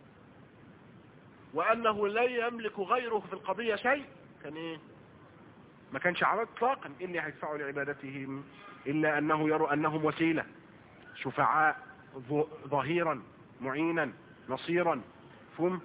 وأنه لا يملك غيره في القضية شيء كان إيه؟ ما كانش عباد اطلاقا اللي هيدفعوا لعبادتهم إلا أنه يروا أنهم وسيلة، شفعاء، ظهيرا، معينا، نصيرا. فهم؟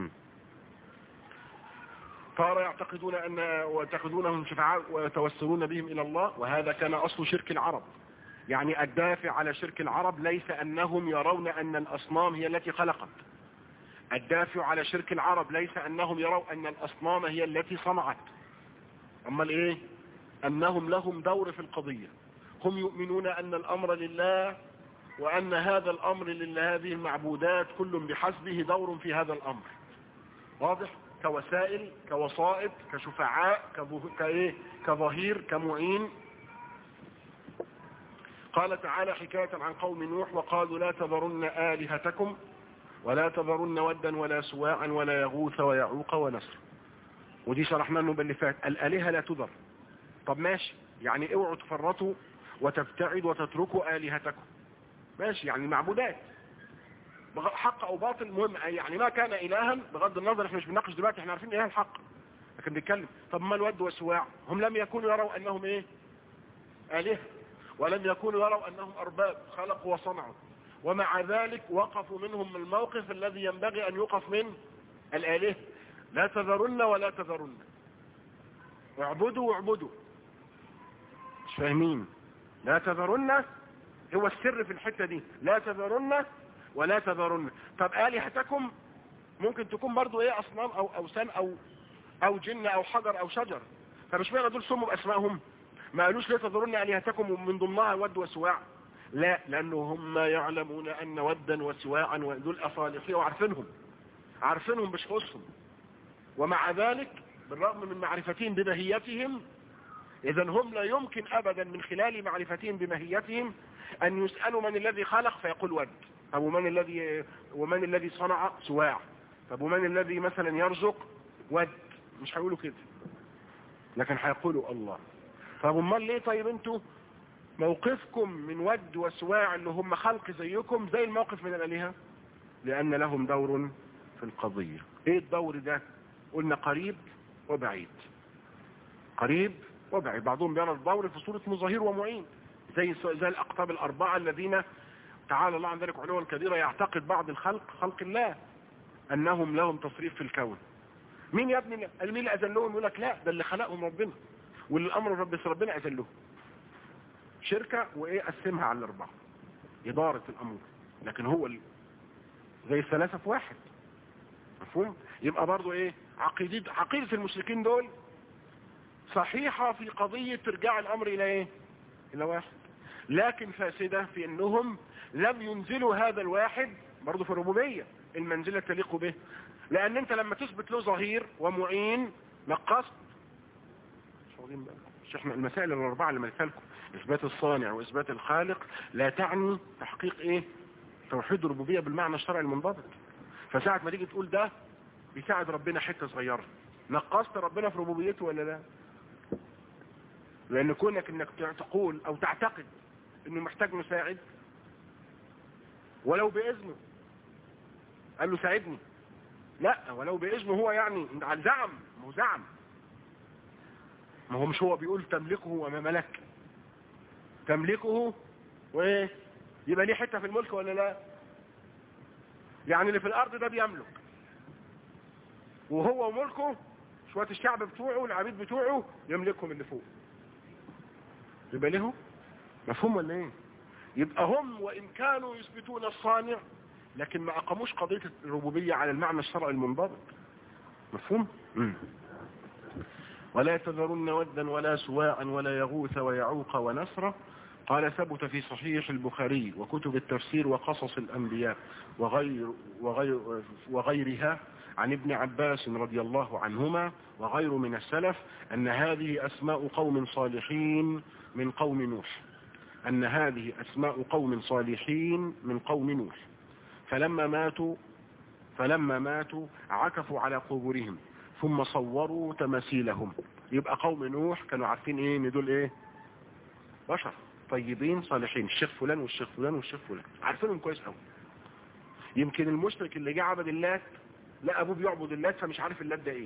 صار يعتقدون ويتخذونهم شفعاء ويتوسلون بهم إلى الله، وهذا كان أصل شرك العرب. يعني الدافع على شرك العرب ليس أنهم يرون أن الأصنام هي التي خلقت، الدافع على شرك العرب ليس أنهم يروا أن الأصنام هي التي صنعت، أما الإيه؟ أنهم لهم دور في القضية. هم يؤمنون أن الأمر لله، وأن هذا الأمر لهذه المعبودات كل بحسبه دور في هذا الأمر. واضح؟ كوسائل، كوسائط، كشفعاء، كظهير، كمعين. قال تعالى حكاية عن قوم نوح: وقالوا لا تذرن آلهتكم ولا تذرن ودا ولا سواعا ولا يغوث ويعوق ونسر. ودي شرحنا انه باللي فات، الآلهة لا تذر. طب ماشي، يعني اوعوا تفرطوا وتبتعد وتتركوا آلهتكم، ماشي، يعني المعبودات حق او باطل، مهم يعني ما كان الها، بغض النظر احنا مش بنناقش دلوقتي، احنا عارفين اله الحق لكن بنتكلم. طب ما الود والسواع هم لم يكونوا يروا انهم ايه؟ آلهة، ولم يكونوا يروا انهم ارباب خلقوا وصنعوا، ومع ذلك وقفوا منهم الموقف الذي ينبغي ان يوقف من الآلهة. لا تذرن ولا تذرن، اعبدوا واعبدوا. مش فاهمين؟ لا تذرن هو السر في الحتة دي، لا تذرن ولا تذرن. طب آلهتكم ممكن تكون برضو ايه؟ اصنام او اوثان او جن او حجر او شجر. فمش معنى دول سموا باسمائهم؟ ما قالوش لا تذرن آلهتكم ومن ضمنها ود وسواع؟ لا، لانه هم يعلمون ان ودا وسواعا ودول اصالحين وعارفينهم بشخصهم، ومع ذلك بالرغم من معرفتهم بماهيتهم، اذا هم لا يمكن ابدا من خلال معرفتهم بماهيتهم ان يسألوا من الذي خلق فيقول ود، طب ومن الذي صنع؟ سواع. طب ومن الذي مثلا يرزق؟ ود. مش هيقولوا كده، لكن هيقولوا الله. طب امال ليه؟ طيب انتوا موقفكم من ود وسواع اللي هم خلق زيكم زي الموقف من الآلهة؟ لأن لهم دور في القضية. ايه الدور ده؟ قلنا قريب وبعيد، قريب وبعيد. بعضهم بيرى الدور في صورة مظاهر ومعين، زي الأقطاب الأربعة الذين تعالى الله عن ذلك علوا كبيرا. يعتقد بعض الخلق، خلق الله، أنهم لهم تصريف في الكون. مين يا ابني مين اللي أذلهم؟ يقول لك لا، ده اللي خلقهم ربنا، واللي الأمر ربنا أذلهم. شركة وإيه؟ قسمها على الأربعة، إدارة الأمور، لكن هو زي الثلاثة في واحد. مفهوم؟ يبقى برضو إيه؟ عقيدة المشركين دول صحيحة في قضية ترجع الأمر إلى إيه؟ إلى واحد، لكن فاسدة في أنهم لم ينزلوا هذا الواحد برضو في الربوبية المنزلة تليق به. لأن أنت لما تثبت له ظهير ومعين نقصت. مش احنا المسائل الأربعة اللي مثالكم، إثبات الصانع وإثبات الخالق لا تعني تحقيق إيه؟ توحيد الربوبية بالمعنى الشرعي المنضبط. فساعة ما تيجي تقول ده بيساعد ربنا حتة صغيرة، نقصت ربنا في ربوبيته ولا لا؟ لأن كونك انك تقول او تعتقد انه محتاج مساعد ولو بإذنه، قال له ساعدني، لا ولو بإذنه، هو يعني زعم، ما هو مش هو بيقول تملكه وما ملك، تملكه وايه؟ يبقى ليه حتة في الملك ولا لا؟ يعني اللي في الارض ده بيملك وهو وملكه شوية الشعب بتوعه والعبيد بتوعه يملكهم اللي فوق. يبقى له مفهوم ولا ايه؟ يبقى هم وإن كانوا يثبتون الصانع لكن ما أقاموش قضية الربوبية على المعنى الشرعي المنضبط. مفهوم؟ ولا تذرن ودا ولا سواعا ولا يغوث ويعوق ونسرا. قال ثبت في صحيح البخاري وكتب التفسير وقصص الأنبياء وغيرها عن ابن عباس رضي الله عنهما وغير من السلف أن هذه أسماء قوم صالحين من قوم نوح. أن هذه أسماء قوم صالحين من قوم نوح فلما ماتوا عكفوا على قبورهم ثم صوروا تماثيلهم. يبقى قوم نوح كانوا عارفين ايه ان دول ايه؟ بشر طيبين صالحين، الشيخ فلان والشيخ فلان والشيخ فلان، عارفينهم كويس قوي. يمكن المشرك اللي جه عبد اللات لا ابوه بيعبد اللات فمش عارف اللات ده ايه.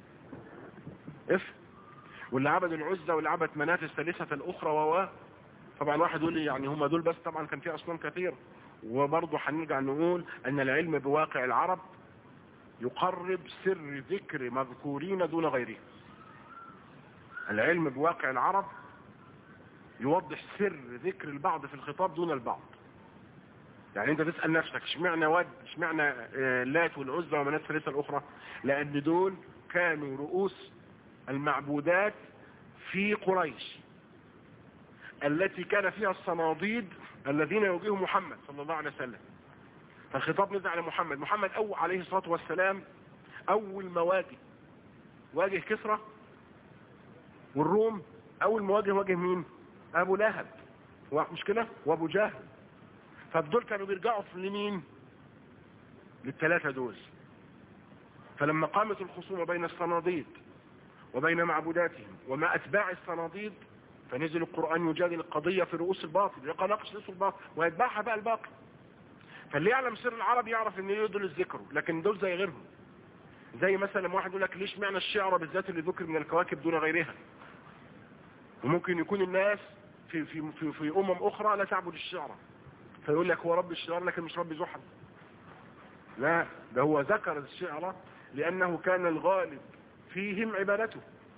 واللي عبد العزى واللي عبد مناة الثالثة الاخرى طبعا واحد يقول لي يعني هم دول بس، طبعا كان في اصنام كثير. وبرضه هنرجع نقول ان العلم بواقع العرب يقرب سر ذكر مذكورين دون غيرهم. العلم بواقع العرب يوضح سر ذكر البعض في الخطاب دون البعض. يعني انت تسأل نفسك اشمعنى لات والعزى ومناة الثالثة الاخرى؟ لان دول كانوا رؤوس المعبودات في قريش التي كان فيها الصناديد الذين يواجههم محمد صلى الله عليه وسلم. فالخطاب نزل على محمد أو عليه الصلاة والسلام أول مواجه واجه كسرى والروم. أول مواجه واجه مين؟ أبو لهب مش كده وأبو جهل. فدول كانوا بيرجعوا لمين؟ للثلاثة دول. فلما قامت الخصومة بين الصناديد وبين معبوداتهم وما أتباع الصناديد فنزل القرآن يجادل القضية في رؤوس الباطل، يقع نقش رؤوس الباطل ويتبعها بقى الباقي. فاللي يعلم سر العرب يعرف ان دول الذكر، لكن دول زي غيرهم. زي مثلا واحد يقول لك ليش معنى الشعر بالذات اللي ذكر من الكواكب دون غيرها؟ وممكن يكون الناس في اخرى لا تعبد الشعر، فيقول لك هو رب الشعر لكن مش رب زحل. لا، ده هو ذكر الشعر لانه كان الغالب فيهم عبادته.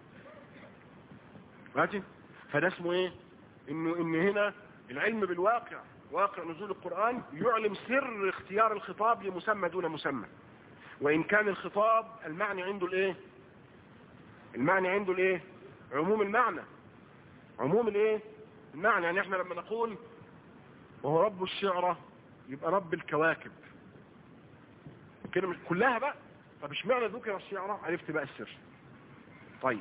ماشي؟ فده اسمه ايه؟ ان هنا العلم بالواقع، واقع نزول القرآن يعلم سر اختيار الخطاب لمسمى دون مسمى. وإن كان الخطاب المعنى عنده الايه؟ المعنى عنده الايه؟ عموم المعنى. عموم الايه؟ المعنى. يعني احنا لما نقول وهو رب الشعرى يبقى رب الكواكب كده كلها بقى. طب اشمعنى ذكر الشعرى؟ عرفت بقى السر. طيب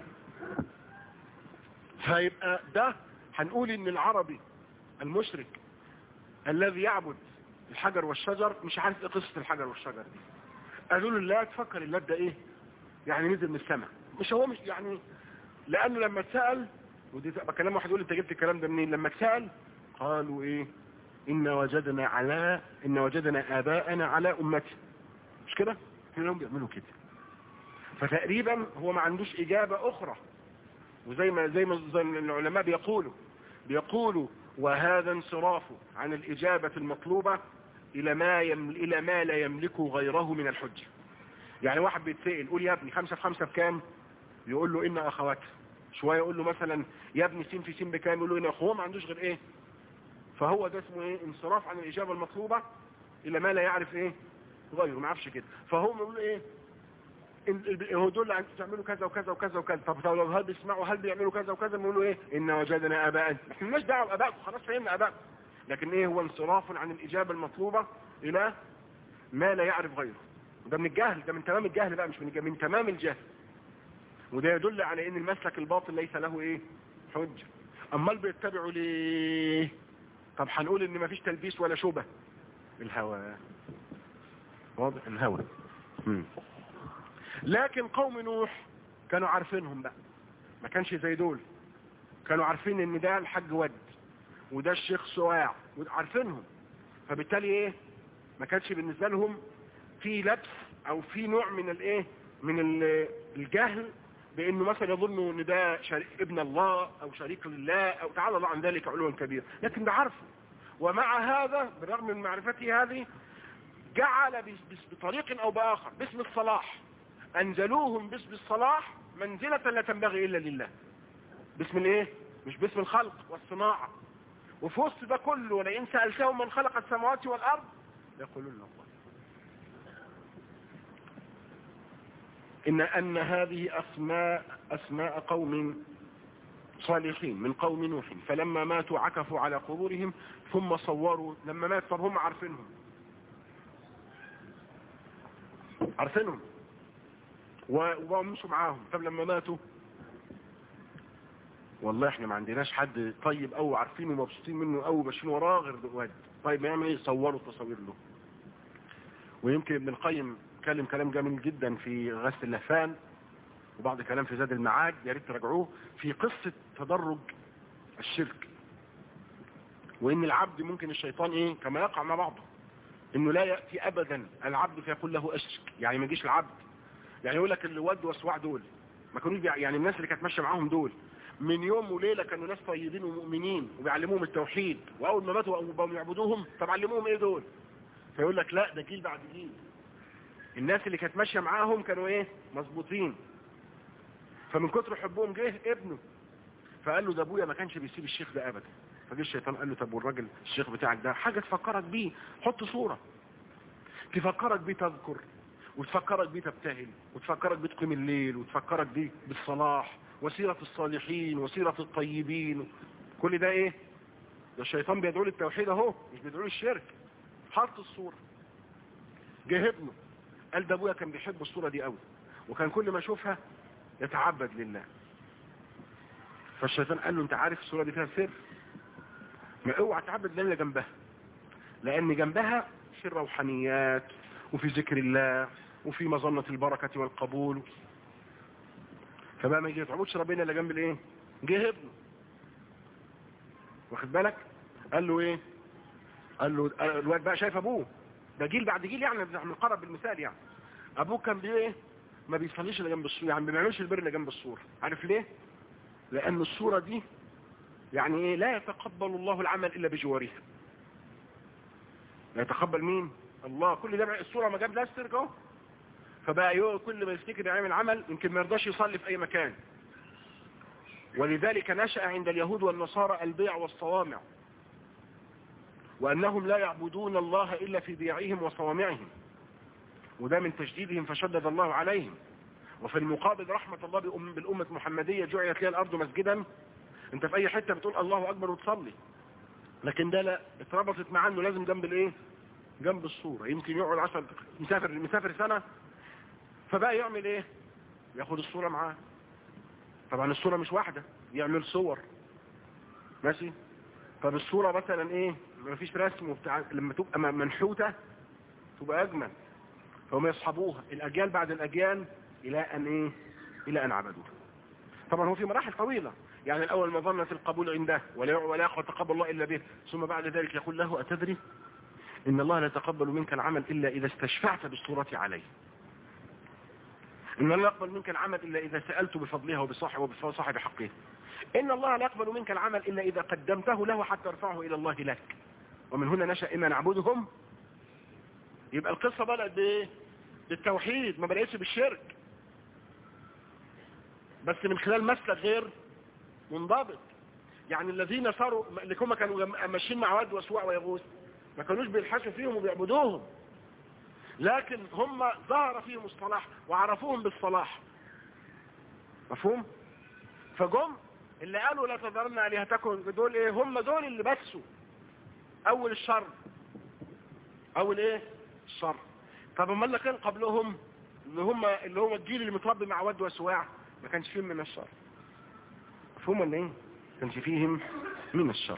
فيبقى ده هنقول ان العربي المشرك الذي يعبد الحجر والشجر مش عارف ايه قصة الحجر والشجر دي. قالوا له لا تفكر اللات ده ايه؟ يعني نزل من السماء. مش يعني لانه لما اتسأل، ودي تبقى كلام واحد يقول انت جبت الكلام ده منين؟ لما اتسأل قالوا ايه؟ ان وجدنا اباءنا على امتي. مش كده؟ كلهم بيعملوا كده. فتقريبا هو ما عندوش اجابة اخرى. وزي ما العلماء بيقولوا وهذا انصراف عن الإجابة المطلوبة إلى ما لا يملكه غيره من الحجة. يعني واحد بيتسأل قول يا ابني 5 في 5 بكام؟ يقول له إن أخواتها. شوية يقول له مثلا يا ابني سين في سين بكام؟ يقول له إن أخوه. ما عندوش غير إيه؟ فهو ده اسمه إيه؟ انصراف عن الإجابة المطلوبة إلى ما لا يعرف إيه غيره. ما عرفش كده. فهو يقول إيه؟ هو دول اللي تعملوا كذا وكذا وكذا وكذا. طب هل بيسمعوا هل بيعملوا كذا وكذا؟ بيقولوا ايه؟ ان وجدنا اباءنا. احنا مالناش دعوه بابائكم، خلاص فهمنا ابائكم. لكن ايه هو انصراف عن الاجابه المطلوبه الى ما لا يعرف غيره. وده من الجهل، ده من تمام الجهل بقى، مش من تمام الجهل. وده يدل على ان المسلك الباطل ليس له ايه؟ حجه. امال بيتبعوا ليه؟ طب هنقول ان مفيش تلبيس ولا شبه. الهوى واضح، الهوى. لكن قوم نوح كانوا عارفينهم بقى، ما كانش زي دول. كانوا عارفين ان ده الحج ود وده الشيخ سواع، عارفينهم. فبالتالي ايه؟ ما كانش بالنسبة لهم في لبس او في نوع من الايه، من الجهل بانه مثلا يظنوا ان ده ابن الله او شريك لله او تعالى الله عن ذلك علوا كبير. لكن ده عارفه. ومع هذا بالرغم من معرفته هذه جعل بطريق او باخر باسم الصلاح انزلوهم باسم الصلاح منزلة لا تنبغي الا لله، باسم الايه؟ مش باسم الخلق والصناعة. وفي وسط ده كله ولئن سألتهم من خلق السماوات والارض يقولون الله. ان هذه اسماء قوم صالحين من قوم نوح، فلما ماتوا عكفوا على قبورهم ثم صوروا. لما مات طب هم عارفينهم ومشوا معاهم. طب لما ماتوا والله احنا ما عندناش حد طيب او عارفينه ومبسوطين منه او ماشيين وراه غير واد. طيب ما يعمل ايه؟ صوروا تصاوير له. ويمكن ابن القيم كلم كلام جميل جدا في غسل اللهفان، وبعض كلام في زاد المعاد، يا ريت تراجعوه، في قصة تدرج الشرك، وان العبد ممكن الشيطان ايه كما يقع مع بعضه، انه لا يأتي ابدا العبد فيقول له اشرك. يعني ما يجيش العبد، يعني يقول لك اللي ود وسواع دول ما كانوش يعني الناس اللي كانت ماشيه معاهم دول من يوم وليله كانوا ناس طيبين ومؤمنين وبيعلموهم التوحيد، واول ما ماتوا وبقوا يعبدوهم طب علموهم ايه دول؟ فيقول لك لا ده جيل بعد جيل، الناس اللي كانت ماشيه معاهم كانوا ايه مظبوطين. فمن كتر حبهم جه ابنه فقال له ده ابويا ما كانش بيسيب الشيخ ده ابدا. فجه الشيطان قال له طب والراجل الشيخ بتاعك ده حاجه تفكرك بيه، حط صوره تفكرك بيه تذكر، وتفكرك بيه تبتهل، وتفكرك بيه تقيم الليل، وتفكرك بيه بالصلاح وسيرة الصالحين وسيرة الطيبين. كل ده ايه؟ ده الشيطان بيدعو للتوحيد اهو، مش بيدعو للشرك. حط الصورة. جه ابنه قال ده ابويا كان بيحب الصورة دي قوي، وكان كل ما اشوفها يتعبد لله. فالشيطان قال له انت عارف الصورة دي فيها سر، ما اوعى تعبد لله جنبها، لان جنبها في الروحانيات وفي ذكر الله وفي مظنة البركة والقبول. فبقى ما يجي يتعبدش ربنا الا جنب الايه؟ جه ابنه واخد بالك، قال له ايه؟ قال له الواد بقى شايف ابوه ده جيل بعد جيل، يعني بنقرب بالمثال، يعني ابوه كان ايه؟ ما بيصليش الا جنب الصورة، يعني ما بيعملش البر الا جنب الصورة. عارف ليه؟ لان الصورة دي يعني ايه؟ لا يتقبل الله العمل الا بجوارها. لا يتقبل مين؟ الله. كل ده الصورة ما جاب لها السرك اهو. فبقى كل ما يفتكر يعمل عمل يمكن ما يرضاش يصلي في اي مكان. ولذلك نشأ عند اليهود والنصارى البيع والصوامع، وأنهم لا يعبدون الله إلا في بيعهم وصوامعهم، وده من تشديدهم فشدد الله عليهم. وفي المقابل رحمة الله بالأمة المحمدية جعلت لها الأرض مسجدا. انت في أي حتة بتقول الله أكبر وتصلي، لكن ده لا، اتربطت معاه انه لازم جنب الايه؟ جنب الصورة. يمكن يقعد 10 مسافر سنة، فبقى يعمل ايه؟ ياخد الصورة معاه. طبعا الصورة مش واحدة، يعمل صور ماشي. طب الصورة مثلا ايه؟ ما فيش رسم وبتاع، لما تبقى منحوتة تبقى اجمل. فهم يصحبوها الاجيال بعد الاجيال الى ان ايه؟ الى ان عبدوها. طبعا هو في مراحل طويلة، يعني الاول مظنة القبول عنده ولا يتقبل الله الا به، ثم بعد ذلك يقول له اتدري ان الله لا يتقبل منك العمل الا اذا استشفعت بالصورة عليه. إن الله لا يقبل منك العمل إلا إذا سألت بفضلها وبصاحب حقه. إن الله لا يقبل منك العمل إلا إذا قدمته له حتى يرفعه إلى الله لك. ومن هنا نشأ إما نعبدهم. يبقى القصة بدأت بإيه؟ بالتوحيد، ما بدأتش بالشرك، بس من خلال مسلك غير منضبط. يعني الذين صاروا اللي هم كانوا ماشيين مع واد وسواع ويغوث ما كانوش بيلحسوا فيهم وبيعبدوهم، لكن هم ظهر فيهم الصلاح وعرفوهم بالصلاح. مفهوم؟ فجم اللي قالوا لا تذرن آلهتكم دول ايه؟ هم دول اللي بسوا اول الشر. اول ايه؟ الشر. طب امال اللي كان قبلهم اللي هم الجيل اللي متربي مع ود وسواع ما كانش فيهم من الشر. مفهوم ولا ايه؟ ما كانش فيهم من الشر.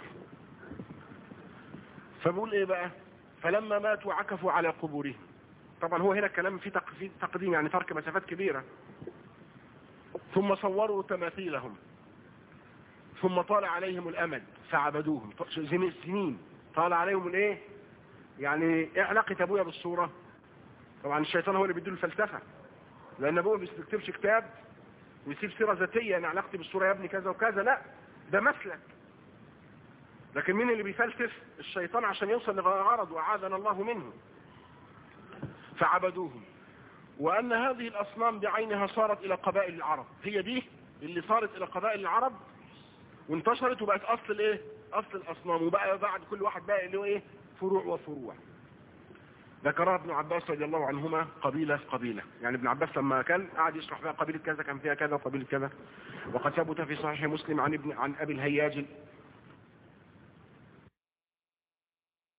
فبقول ايه بقى؟ فلما ماتوا عكفوا على قبورهم. طبعا هو هنا الكلام فيه تقديم، يعني ترك مسافات كبيرة. ثم صوروا تماثيلهم ثم طال عليهم الامد فعبدوهم. سنين طال عليهم الايه؟ يعني ايه علاقة ابويا بالصورة؟ طبعا الشيطان هو اللي بيديله الفلسفة، لان ابويا ما بيكتبش كتاب ويسيب سيرة ذاتية يعني علاقتي بالصورة يا ابني كذا وكذا، لا ده مسلك. لكن مين اللي بيفلسف؟ الشيطان عشان يوصل لغرض وعاذنا الله منه. فعبدوهم وأن هذه الأصنام بعينها صارت إلى قبائل العرب، هي دي اللي صارت إلى قبائل العرب وانتشرت وبقت أصل إيه؟ أصل الأصنام، وبقى بعد كل واحد بقى اللي هو إيه؟ فروع وفروع. ذكرها ابن عباس رضي الله عنهما قبيلة قبيلة، يعني ابن عباس لما كان قاعد يشرح بقى قبيلة كذا كان فيها كذا وقبيلة كذا. وقد ثبت في صحيح مسلم عن أبي الهياج